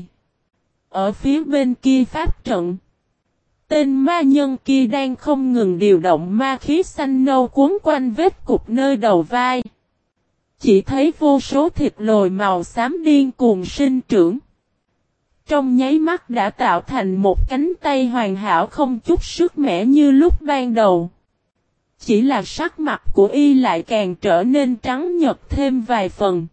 ở phía bên kia pháp trận, tên ma nhân kia đang không ngừng điều động ma khí xanh nâu cuốn quanh vết cục nơi đầu vai. Chỉ thấy vô số thịt lồi màu xám điên cuồng sinh trưởng. Trong nháy mắt đã tạo thành một cánh tay hoàn hảo không chút sức mẻ như lúc ban đầu. Chỉ là sắc mặt của y lại càng trở nên trắng nhợt thêm vài phần.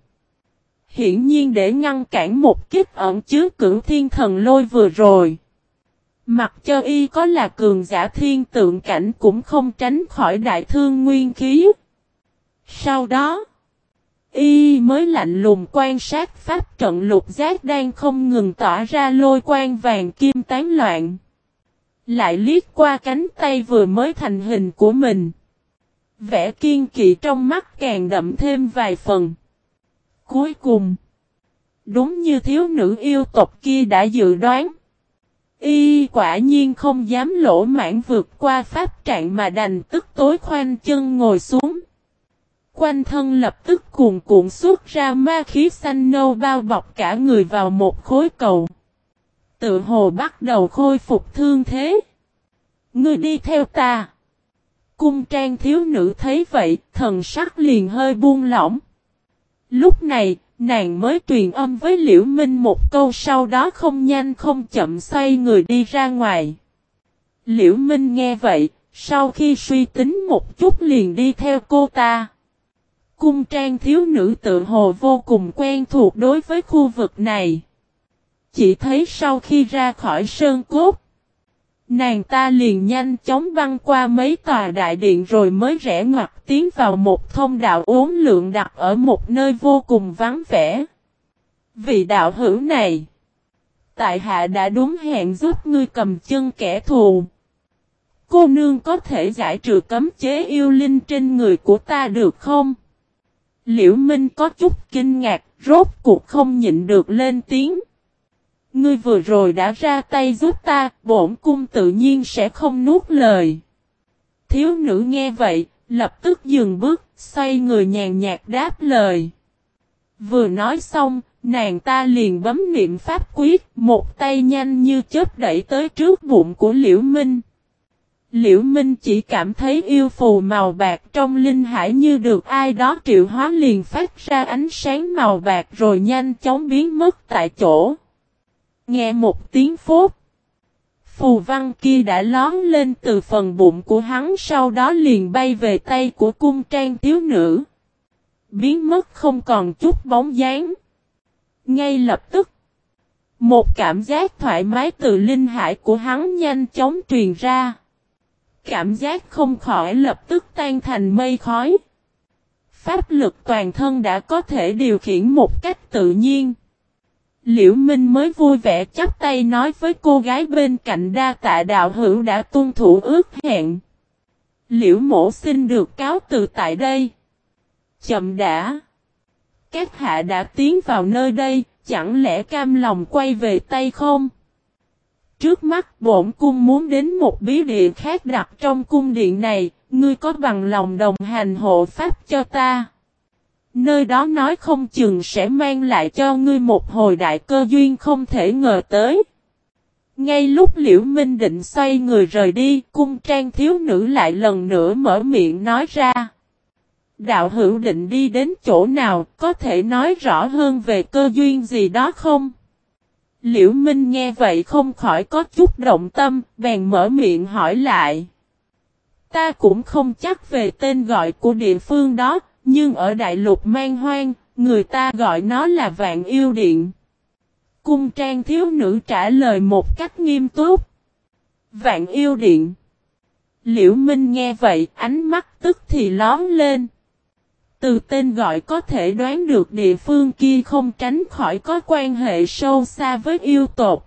Hiển nhiên để ngăn cản một kích ẩn chứa Cửu Thiên Thần Lôi vừa rồi. Mặc cho y có là cường giả thiên tượng cảnh cũng không tránh khỏi đại thương nguyên khí. Sau đó, y mới lạnh lùng quan sát pháp trận lục giác đang không ngừng tỏa ra lôi quang vàng kim tán loạn. Lại liếc qua cánh tay vừa mới thành hình của mình. Vẻ kiên kỵ trong mắt càng đậm thêm vài phần. Cuối cùng, đúng như thiếu nữ yêu tộc kia đã dự đoán. Y quả nhiên không dám lỗ mãn vượt qua pháp trạng mà đành tức tối khoanh chân ngồi xuống. Quanh thân lập tức cuồn cuộn xuất ra ma khí xanh nâu bao bọc cả người vào một khối cầu. Tự hồ bắt đầu khôi phục thương thế. Ngươi đi theo ta. Cung trang thiếu nữ thấy vậy, thần sắc liền hơi buông lỏng. Lúc này, nàng mới truyền âm với Liễu Minh một câu, sau đó không nhanh không chậm xoay người đi ra ngoài. Liễu Minh nghe vậy, sau khi suy tính một chút liền đi theo cô ta. Cung trang thiếu nữ tự hồ vô cùng quen thuộc đối với khu vực này. Chỉ thấy sau khi ra khỏi sơn cốt, nàng ta liền nhanh chóng băng qua mấy tòa đại điện rồi mới rẽ ngoặt tiến vào một thông đạo uốn lượn đặt ở một nơi vô cùng vắng vẻ. Vị đạo hữu này, tại hạ đã đúng hẹn giúp ngươi cầm chân kẻ thù. Cô nương có thể giải trừ cấm chế yêu linh trên người của ta được không? Liễu Minh có chút kinh ngạc, rốt cuộc không nhịn được lên tiếng. Ngươi vừa rồi đã ra tay giúp ta, bổn cung tự nhiên sẽ không nuốt lời. Thiếu nữ nghe vậy, lập tức dừng bước, xoay người nhàn nhạt đáp lời. Vừa nói xong, nàng ta liền bấm niệm pháp quyết, một tay nhanh như chớp đẩy tới trước bụng của Liễu Minh. Liễu Minh chỉ cảm thấy yêu phù màu bạc trong linh hải như được ai đó triệu hóa liền phát ra ánh sáng màu bạc rồi nhanh chóng biến mất tại chỗ. Nghe một tiếng phốt. Phù văn kia đã lón lên từ phần bụng của hắn, sau đó liền bay về tay của cung trang thiếu nữ. Biến mất không còn chút bóng dáng. Ngay lập tức, một cảm giác thoải mái từ linh hải của hắn nhanh chóng truyền ra. Cảm giác không khỏi lập tức tan thành mây khói. Pháp lực toàn thân đã có thể điều khiển một cách tự nhiên. Liễu Minh mới vui vẻ chắp tay nói với cô gái bên cạnh, đa tạ đạo hữu đã tuân thủ ước hẹn. Liễu mổ xin được cáo từ tại đây. Chậm đã. Các hạ đã tiến vào nơi đây, chẳng lẽ cam lòng quay về Tây không? Trước mắt bổn cung muốn đến một bí địa khác đặt trong cung điện này, ngươi có bằng lòng đồng hành hộ pháp cho ta? Nơi đó nói không chừng sẽ mang lại cho ngươi một hồi đại cơ duyên không thể ngờ tới. Ngay lúc Liễu Minh định xoay người rời đi, cung trang thiếu nữ lại lần nữa mở miệng nói ra. Đạo hữu định đi đến chỗ nào, có thể nói rõ hơn về cơ duyên gì đó không? Liễu Minh nghe vậy không khỏi có chút động tâm, bèn mở miệng hỏi lại. Ta cũng không chắc về tên gọi của địa phương đó, nhưng ở đại lục man hoang, người ta gọi nó là Vạn Yêu Điện. Cung trang thiếu nữ trả lời một cách nghiêm túc. Vạn Yêu Điện. Liễu Minh nghe vậy, ánh mắt tức thì lóm lên. Từ tên gọi có thể đoán được địa phương kia không tránh khỏi có quan hệ sâu xa với yêu tộc.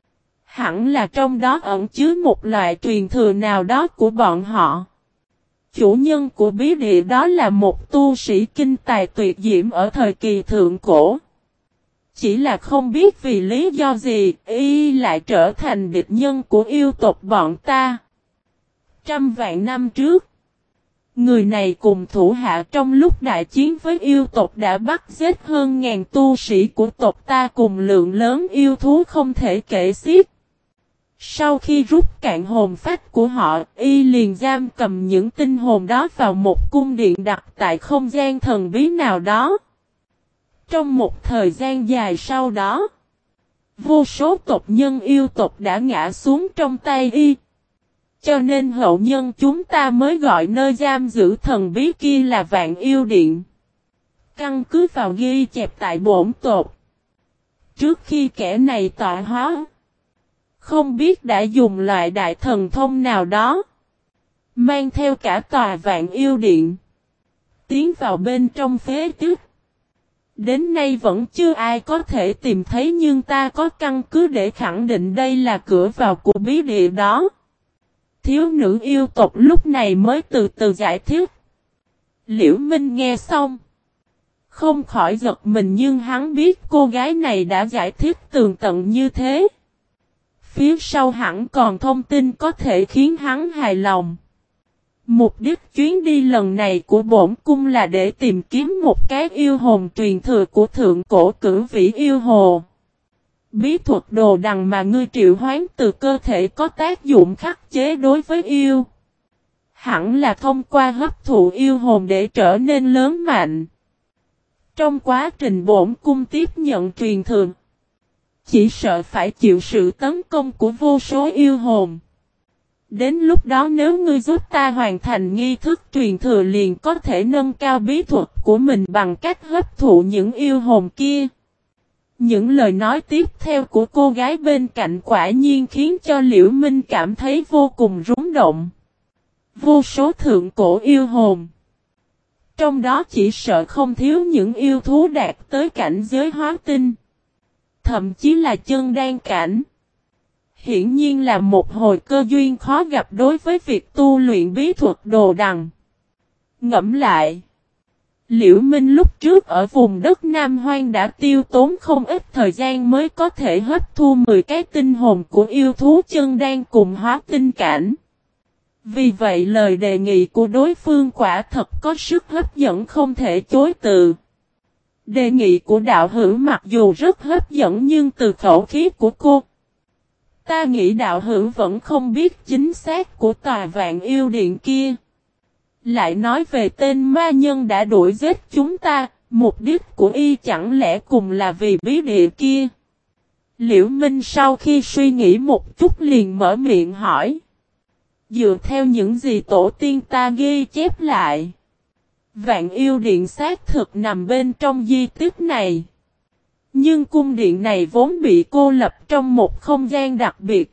Hẳn là trong đó ẩn chứa một loại truyền thừa nào đó của bọn họ. Chủ nhân của bí địa đó là một tu sĩ kinh tài tuyệt diễm ở thời kỳ thượng cổ. Chỉ là không biết vì lý do gì, y lại trở thành địch nhân của yêu tộc bọn ta. Trăm vạn năm trước, người này cùng thủ hạ trong lúc đại chiến với yêu tộc đã bắt giết hơn ngàn tu sĩ của tộc ta cùng lượng lớn yêu thú không thể kể xiết. Sau khi rút cạn hồn phách của họ, y liền giam cầm những tinh hồn đó vào một cung điện đặt tại không gian thần bí nào đó. Trong một thời gian dài sau đó, vô số tộc nhân yêu tộc đã ngã xuống trong tay y. Cho nên hậu nhân chúng ta mới gọi nơi giam giữ thần bí kia là Vạn Yêu Điện. Căn cứ vào ghi chép tại bổn tộc, trước khi kẻ này tọa hóa, Không biết đã dùng loại đại thần thông nào đó. Mang theo cả tòa Vạn Yêu Điện. Tiến vào bên trong phế tích. Đến nay vẫn chưa ai có thể tìm thấy, nhưng ta có căn cứ để khẳng định đây là cửa vào của bí địa đó. Thiếu nữ yêu tộc lúc này mới từ từ giải thích. Liễu Minh nghe xong. Không khỏi giật mình, nhưng hắn biết cô gái này đã giải thích tường tận như thế. Phía sau hẳn còn thông tin có thể khiến hắn hài lòng. Mục đích chuyến đi lần này của bổn cung là để tìm kiếm một cái yêu hồn truyền thừa của thượng cổ cửu vĩ yêu hồ. Bí thuật đồ đằng mà ngươi triệu hoán từ cơ thể có tác dụng khắc chế đối với yêu. Hẳn là thông qua hấp thụ yêu hồn để trở nên lớn mạnh. Trong quá trình bổn cung tiếp nhận truyền thừa, chỉ sợ phải chịu sự tấn công của vô số yêu hồn. Đến lúc đó nếu ngươi giúp ta hoàn thành nghi thức truyền thừa liền có thể nâng cao bí thuật của mình bằng cách hấp thụ những yêu hồn kia. Những lời nói tiếp theo của cô gái bên cạnh quả nhiên khiến cho Liễu Minh cảm thấy vô cùng rung động. Vô số thượng cổ yêu hồn. Trong đó chỉ sợ không thiếu những yêu thú đạt tới cảnh giới hóa tinh. Thậm chí là chân đan cảnh. Hiển nhiên là một hồi cơ duyên khó gặp đối với việc tu luyện bí thuật đồ đằng. Ngẫm lại. Liễu Minh lúc trước ở vùng đất Nam Hoang đã tiêu tốn không ít thời gian mới có thể hấp thu 10 cái tinh hồn của yêu thú chân đan cùng hóa tinh cảnh. Vì vậy lời đề nghị của đối phương quả thật có sức hấp dẫn không thể chối từ. Đề nghị của đạo hữu mặc dù rất hấp dẫn nhưng từ khẩu khí của cô, ta nghĩ đạo hữu vẫn không biết chính xác của tòa Vạn Yêu Điện kia. Lại nói về tên ma nhân đã đuổi giết chúng ta, mục đích của y chẳng lẽ cùng là vì bí địa kia. Liễu Minh sau khi suy nghĩ một chút liền mở miệng hỏi. Dựa theo những gì tổ tiên ta ghi chép lại, Vạn Yêu Điện xác thực nằm bên trong di tích này. Nhưng cung điện này vốn bị cô lập trong một không gian đặc biệt.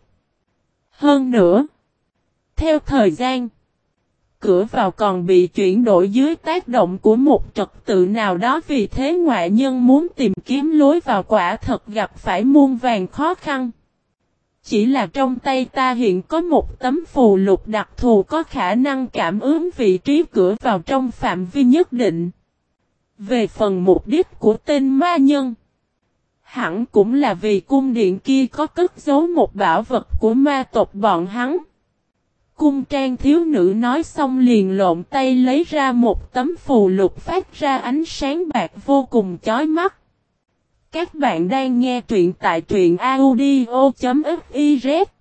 Hơn nữa, theo thời gian, cửa vào còn bị chuyển đổi dưới tác động của một trật tự nào đó, vì thế ngoại nhân muốn tìm kiếm lối vào quả thật gặp phải muôn vàn khó khăn. Chỉ là trong tay ta hiện có một tấm phù lục đặc thù có khả năng cảm ứng vị trí cửa vào trong phạm vi nhất định. Về phần mục đích của tên ma nhân, hẳn cũng là vì cung điện kia có cất giấu một bảo vật của ma tộc bọn hắn. Cung trang thiếu nữ nói xong liền lộn tay lấy ra một tấm phù lục phát ra ánh sáng bạc vô cùng chói mắt. Các bạn đang nghe truyện tại truyện audio.fiz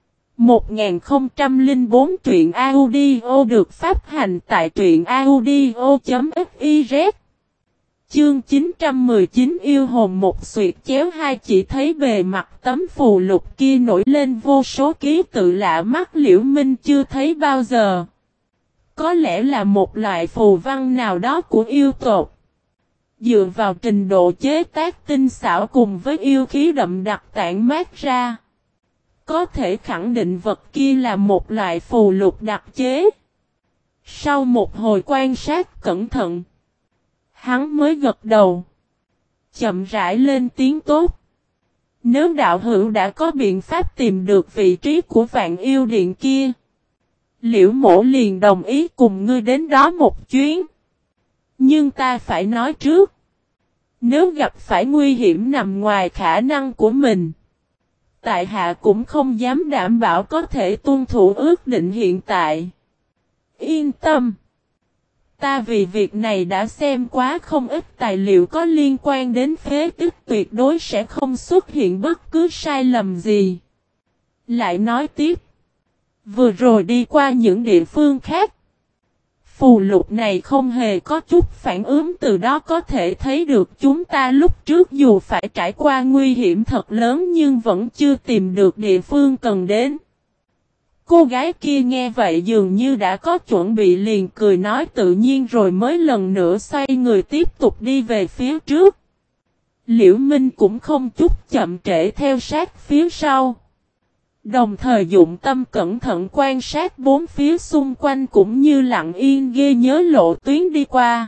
1004 truyện audio được phát hành tại truyện audio.fiz. Chương 919 yêu hồn một xuyệt chéo hai, chỉ thấy bề mặt tấm phù lục kia nổi lên vô số ký tự lạ mắt Liễu Minh chưa thấy bao giờ. Có lẽ là một loại phù văn nào đó của yêu tộc. Dựa vào trình độ chế tác tinh xảo cùng với yêu khí đậm đặc tản mát ra, có thể khẳng định vật kia là một loại phù lục đặc chế. Sau một hồi quan sát cẩn thận, hắn mới gật đầu. Chậm rãi lên tiếng tốt. Nếu đạo hữu đã có biện pháp tìm được vị trí của Vạn Yêu Điện kia, Liễu mỗ liền đồng ý cùng ngươi đến đó một chuyến. Nhưng ta phải nói trước. Nếu gặp phải nguy hiểm nằm ngoài khả năng của mình, tại hạ cũng không dám đảm bảo có thể tuân thủ ước định hiện tại. Yên tâm. Ta vì việc này đã xem quá không ít tài liệu có liên quan đến phế tích, tuyệt đối sẽ không xuất hiện bất cứ sai lầm gì. Lại nói tiếp. Vừa rồi đi qua những địa phương khác, phù lục này không hề có chút phản ứng, từ đó có thể thấy được chúng ta lúc trước dù phải trải qua nguy hiểm thật lớn nhưng vẫn chưa tìm được địa phương cần đến. Cô gái kia nghe vậy dường như đã có chuẩn bị liền cười nói tự nhiên rồi mới lần nữa xoay người tiếp tục đi về phía trước. Liễu Minh cũng không chút chậm trễ theo sát phía sau. Đồng thời dụng tâm cẩn thận quan sát bốn phía xung quanh cũng như lặng yên ghi nhớ lộ tuyến đi qua.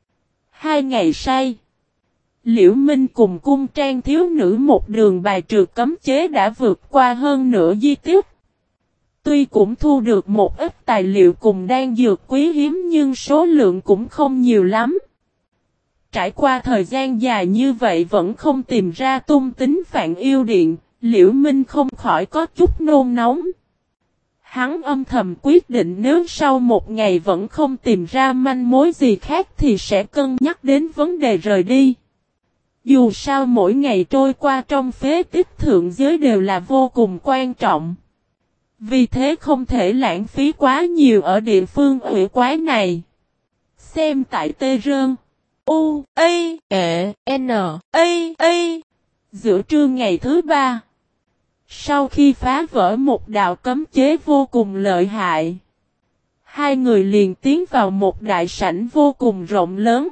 2 ngày say, Liễu Minh cùng cung trang thiếu nữ một đường bài trừ cấm chế đã vượt qua hơn nửa di tích. Tuy cũng thu được một ít tài liệu cùng đan dược quý hiếm nhưng số lượng cũng không nhiều lắm. Trải qua thời gian dài như vậy vẫn không tìm ra tung tích Vạn Yêu Điện, Liễu Minh không khỏi có chút nôn nóng. Hắn âm thầm quyết định nếu sau một ngày vẫn không tìm ra manh mối gì khác thì sẽ cân nhắc đến vấn đề rời đi. Dù sao mỗi ngày trôi qua trong phế tích thượng giới đều là vô cùng quan trọng. Vì thế không thể lãng phí quá nhiều ở địa phương ủy quái này. Xem tại Tê Rơn U A E N A giữa trưa ngày thứ 3. Sau khi phá vỡ một đạo cấm chế vô cùng lợi hại, hai người liền tiến vào một đại sảnh vô cùng rộng lớn.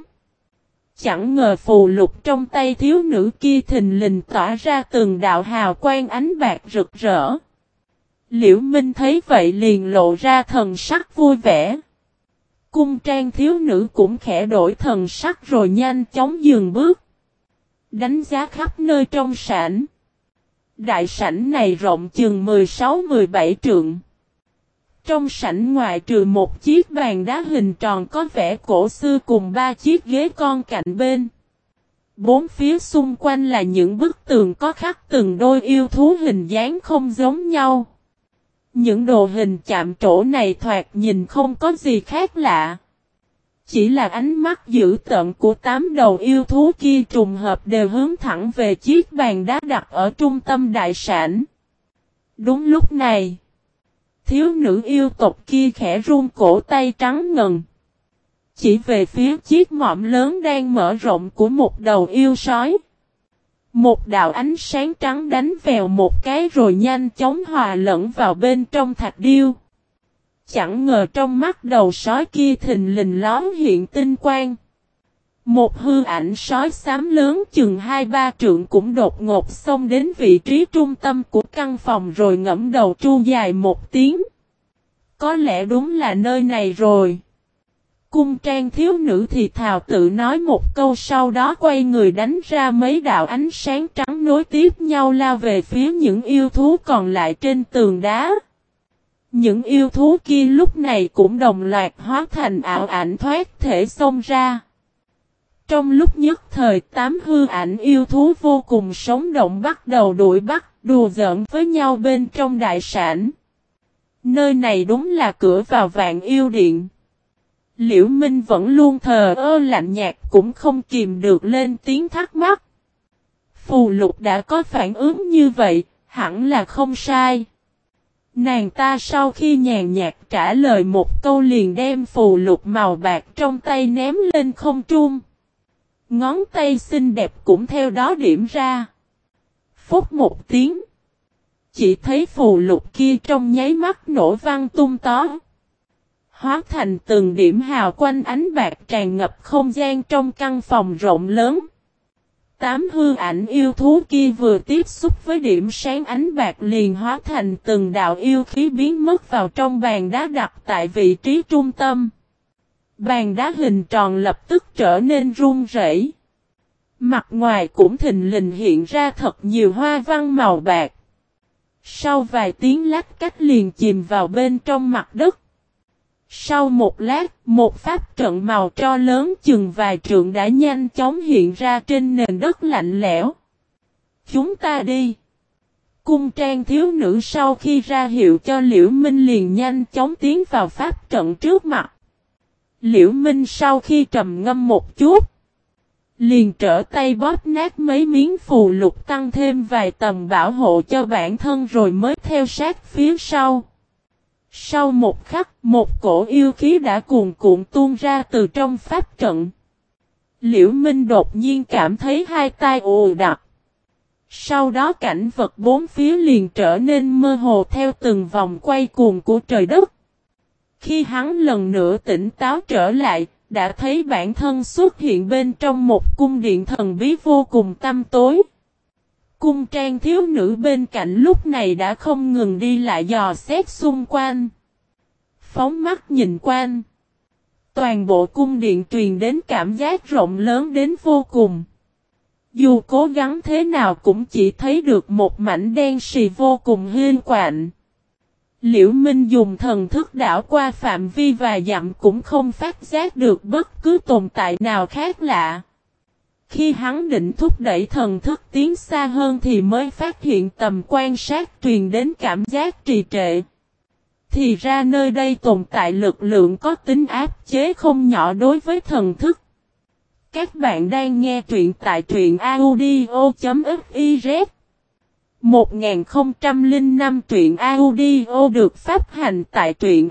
Chẳng ngờ phù lục trong tay thiếu nữ kia thình lình tỏa ra từng đạo hào quang ánh bạc rực rỡ. Liễu Minh thấy vậy liền lộ ra thần sắc vui vẻ. Cung trang thiếu nữ cũng khẽ đổi thần sắc rồi nhanh chóng dừng bước. Đánh giá khắp nơi trong sảnh. Đại sảnh này rộng chừng 16-17 trượng. Trong sảnh ngoại trừ một chiếc bàn đá hình tròn có vẻ cổ xưa cùng 3 chiếc ghế con cạnh bên. Bốn phía xung quanh là những bức tường có khắc từng đôi yêu thú hình dáng không giống nhau. Những đồ hình chạm trổ này thoạt nhìn không có gì khác lạ. Chỉ là ánh mắt dữ tợn của 8 đầu yêu thú kia trùng hợp đều hướng thẳng về chiếc bàn đá đặt ở trung tâm đại sảnh. Đúng lúc này, thiếu nữ yêu tộc kia khẽ run cổ tay trắng ngần. Chỉ về phía chiếc mỏm lớn đang mở rộng của một đầu yêu sói. Một đạo ánh sáng trắng đánh vèo một cái rồi nhanh chóng hòa lẫn vào bên trong thạch điêu. Chẳng ngờ trong mắt đầu sói kia thình lình lóm hiện tinh quang. Một hư ảnh sói xám lớn chừng 2-3 trượng cũng đột ngột xông đến vị trí trung tâm của căn phòng rồi ngẫm đầu tru dài một tiếng. Có lẽ đúng là nơi này rồi. Cung trang thiếu nữ thì thào tự nói một câu sau đó quay người đánh ra mấy đạo ánh sáng trắng nối tiếp nhau lao về phía những yêu thú còn lại trên tường đá. Những yêu thú kia lúc này cũng đồng loạt hóa thành ảo ảnh thoát thể xông ra. Trong lúc nhất thời 8 hư ảnh yêu thú vô cùng sống động bắt đầu đuổi bắt, đùa giỡn với nhau bên trong đại sảnh. Nơi này đúng là cửa vào Vạn Yêu Điện. Liễu Minh vẫn luôn thờ ơ lạnh nhạt cũng không kìm được lên tiếng thắc mắc. Phù lục đã có phản ứng như vậy, hẳn là không sai. Nàng ta sau khi nhàn nhạt trả lời một câu liền đem phù lục màu bạc trong tay ném lên không trung. Ngón tay xinh đẹp cũng theo đó điểm ra. Phúc một tiếng. Chỉ thấy phù lục kia trong nháy mắt nổ vang tung tó. Hóa thành từng điểm hào quanh ánh bạc tràn ngập không gian trong căn phòng rộng lớn. 8 hư ảnh yêu thú kia vừa tiếp xúc với điểm sáng ánh bạc liền hóa thành từng đạo yêu khí biến mất vào trong bàn đá đặt tại vị trí trung tâm. Bàn đá hình tròn lập tức trở nên run rẩy. Mặt ngoài cũng thình lình hiện ra thật nhiều hoa văn màu bạc. Sau vài tiếng lách cách liền chìm vào bên trong mặt đất. Sau một lát, một pháp trận màu tro lớn chừng vài trượng đã nhanh chóng hiện ra trên nền đất lạnh lẽo. Chúng ta đi. Cung trang thiếu nữ sau khi ra hiệu cho Liễu Minh liền nhanh chóng tiến vào pháp trận trước mặt. Liễu Minh sau khi trầm ngâm một chút, liền trở tay bóp nát mấy miếng phù lục tăng thêm vài tầng bảo hộ cho bản thân rồi mới theo sát phía sau. Sau một khắc, một cổ yêu khí đã cuồn cuộn tuôn ra từ trong pháp trận. Liễu Minh đột nhiên cảm thấy hai tai ù đặc. Sau đó cảnh vật bốn phía liền trở nên mơ hồ theo từng vòng quay cuồng của trời đất. Khi hắn lần nữa tỉnh táo trở lại, đã thấy bản thân xuất hiện bên trong một cung điện thần bí vô cùng tăm tối. Cung trang thiếu nữ bên cạnh lúc này đã không ngừng đi lại dò xét xung quanh. Phóng mắt nhìn quanh. Toàn bộ cung điện truyền đến cảm giác rộng lớn đến vô cùng. Dù cố gắng thế nào cũng chỉ thấy được một mảnh đen sì vô cùng hiu quạnh. Liễu Minh dùng thần thức đảo qua phạm vi vài dặm cũng không phát giác được bất cứ tồn tại nào khác lạ. Khi hắn định thúc đẩy thần thức tiến xa hơn thì mới phát hiện tầm quan sát truyền đến cảm giác trì trệ. Thì ra nơi đây tồn tại lực lượng có tính áp chế không nhỏ đối với thần thức. Các bạn đang nghe truyện tại truyện audio.fiz 1005 truyện audio được phát hành tại truyện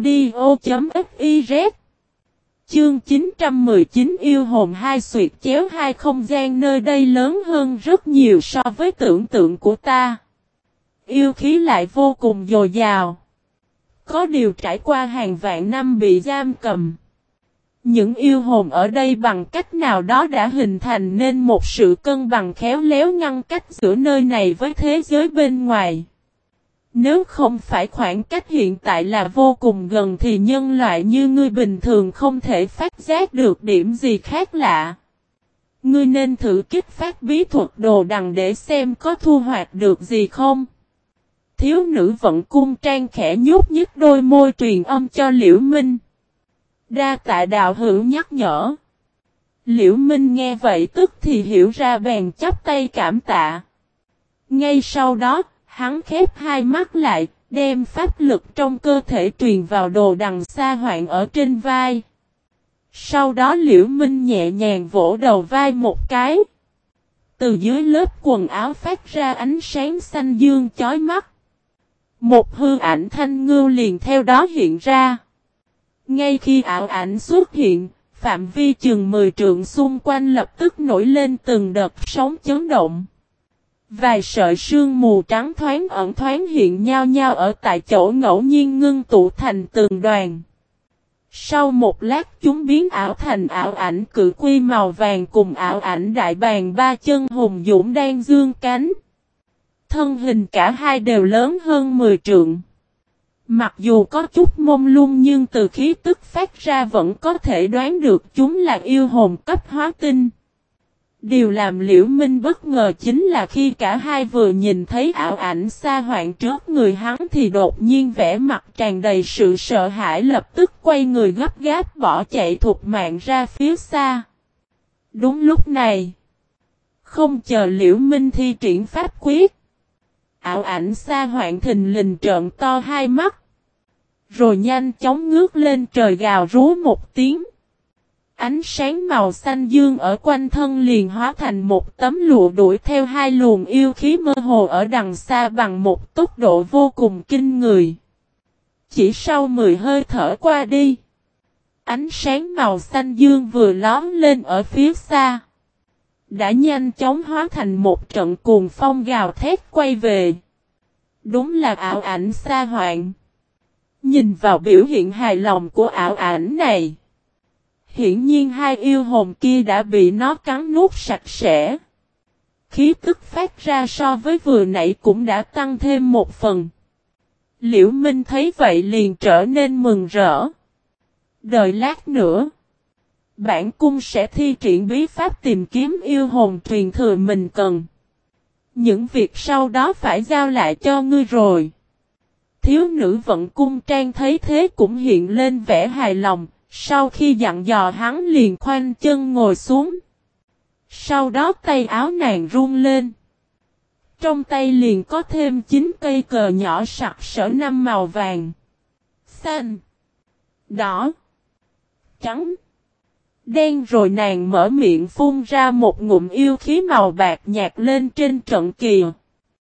audio.fiz. Chương 919 yêu hồn hai xuyệt chéo hai không gian nơi đây lớn hơn rất nhiều so với tưởng tượng của ta. Yêu khí lại vô cùng dồi dào. Có điều trải qua hàng vạn năm bị giam cầm. Những yêu hồn ở đây bằng cách nào đó đã hình thành nên một sự cân bằng khéo léo ngăn cách giữa nơi này với thế giới bên ngoài. Nếu không phải khoảng cách hiện tại là vô cùng gần thì nhân loại như ngươi bình thường không thể phát giác được điểm gì khác lạ. Ngươi nên thử kích phát bí thuật đồ đằng để xem có thu hoạch được gì không. Thiếu nữ vận cung trang khẽ nhúc nhích đôi môi truyền âm cho Liễu Minh. Đa tạ đạo hữu nhắc nhở. Liễu Minh nghe vậy tức thì hiểu ra bèn chắp tay cảm tạ. Ngay sau đó, hắn khép hai mắt lại, đem pháp lực trong cơ thể truyền vào đồ đằng xa hoạn ở trên vai. Sau đó Liễu Minh nhẹ nhàng vỗ đầu vai một cái. Từ dưới lớp quần áo phát ra ánh sáng xanh dương chói mắt. Một hư ảnh thanh ngưu liền theo đó hiện ra. Ngay khi ảo ảnh xuất hiện, phạm vi chừng 10 trượng xung quanh lập tức nổi lên từng đợt sóng chấn động. Vài sợi sương mù trắng thoáng ẩn thoáng hiện nhau nhau ở tại chỗ ngẫu nhiên ngưng tụ thành từng đoàn. Sau một lát chúng biến ảo thành ảo ảnh cự quy màu vàng cùng ảo ảnh đại bàng ba chân hùng dũng đang dương cánh. Thân hình cả hai đều lớn hơn 10 trượng. Mặc dù có chút mông lung nhưng từ khí tức phát ra vẫn có thể đoán được chúng là yêu hồn cấp hóa tinh. Điều làm Liễu Minh bất ngờ chính là khi cả hai vừa nhìn thấy ảo ảnh xa hoạn trước người hắn thì đột nhiên vẻ mặt tràn đầy sự sợ hãi lập tức quay người gấp gáp bỏ chạy thục mạng ra phía xa. Đúng lúc này, không chờ Liễu Minh thi triển pháp quyết, ảo ảnh xa hoạn thình lình trợn to hai mắt. Rồi nhanh chóng ngước lên trời gào rú một tiếng. Ánh sáng màu xanh dương ở quanh thân liền hóa thành một tấm lụa đuổi theo hai luồng yêu khí mơ hồ ở đằng xa bằng một tốc độ vô cùng kinh người. Chỉ sau 10 hơi thở qua đi, ánh sáng màu xanh dương vừa lóm lên ở phía xa, đã nhanh chóng hóa thành một trận cuồng phong gào thét quay về. Đúng là ảo ảnh xa hoạn. Nhìn vào biểu hiện hài lòng của ảo ảnh này, hiển nhiên hai yêu hồn kia đã bị nó cắn nuốt sạch sẽ. Khí tức phát ra so với vừa nãy cũng đã tăng thêm một phần. Liễu Minh thấy vậy liền trở nên mừng rỡ. Đợi lát nữa, bản cung sẽ thi triển bí pháp tìm kiếm yêu hồn truyền thừa mình cần. Những việc sau đó phải giao lại cho ngươi rồi. Thiếu nữ vận cung trang thấy thế cũng hiện lên vẻ hài lòng, sau khi dặn dò hắn liền khoanh chân ngồi xuống. Sau đó tay áo nàng run lên. Trong tay liền có thêm 9 cây cờ nhỏ sặc sỡ 5 màu vàng, xanh, đỏ, trắng, đen rồi nàng mở miệng phun ra một ngụm yêu khí màu bạc nhạt lên trên trận kỳ.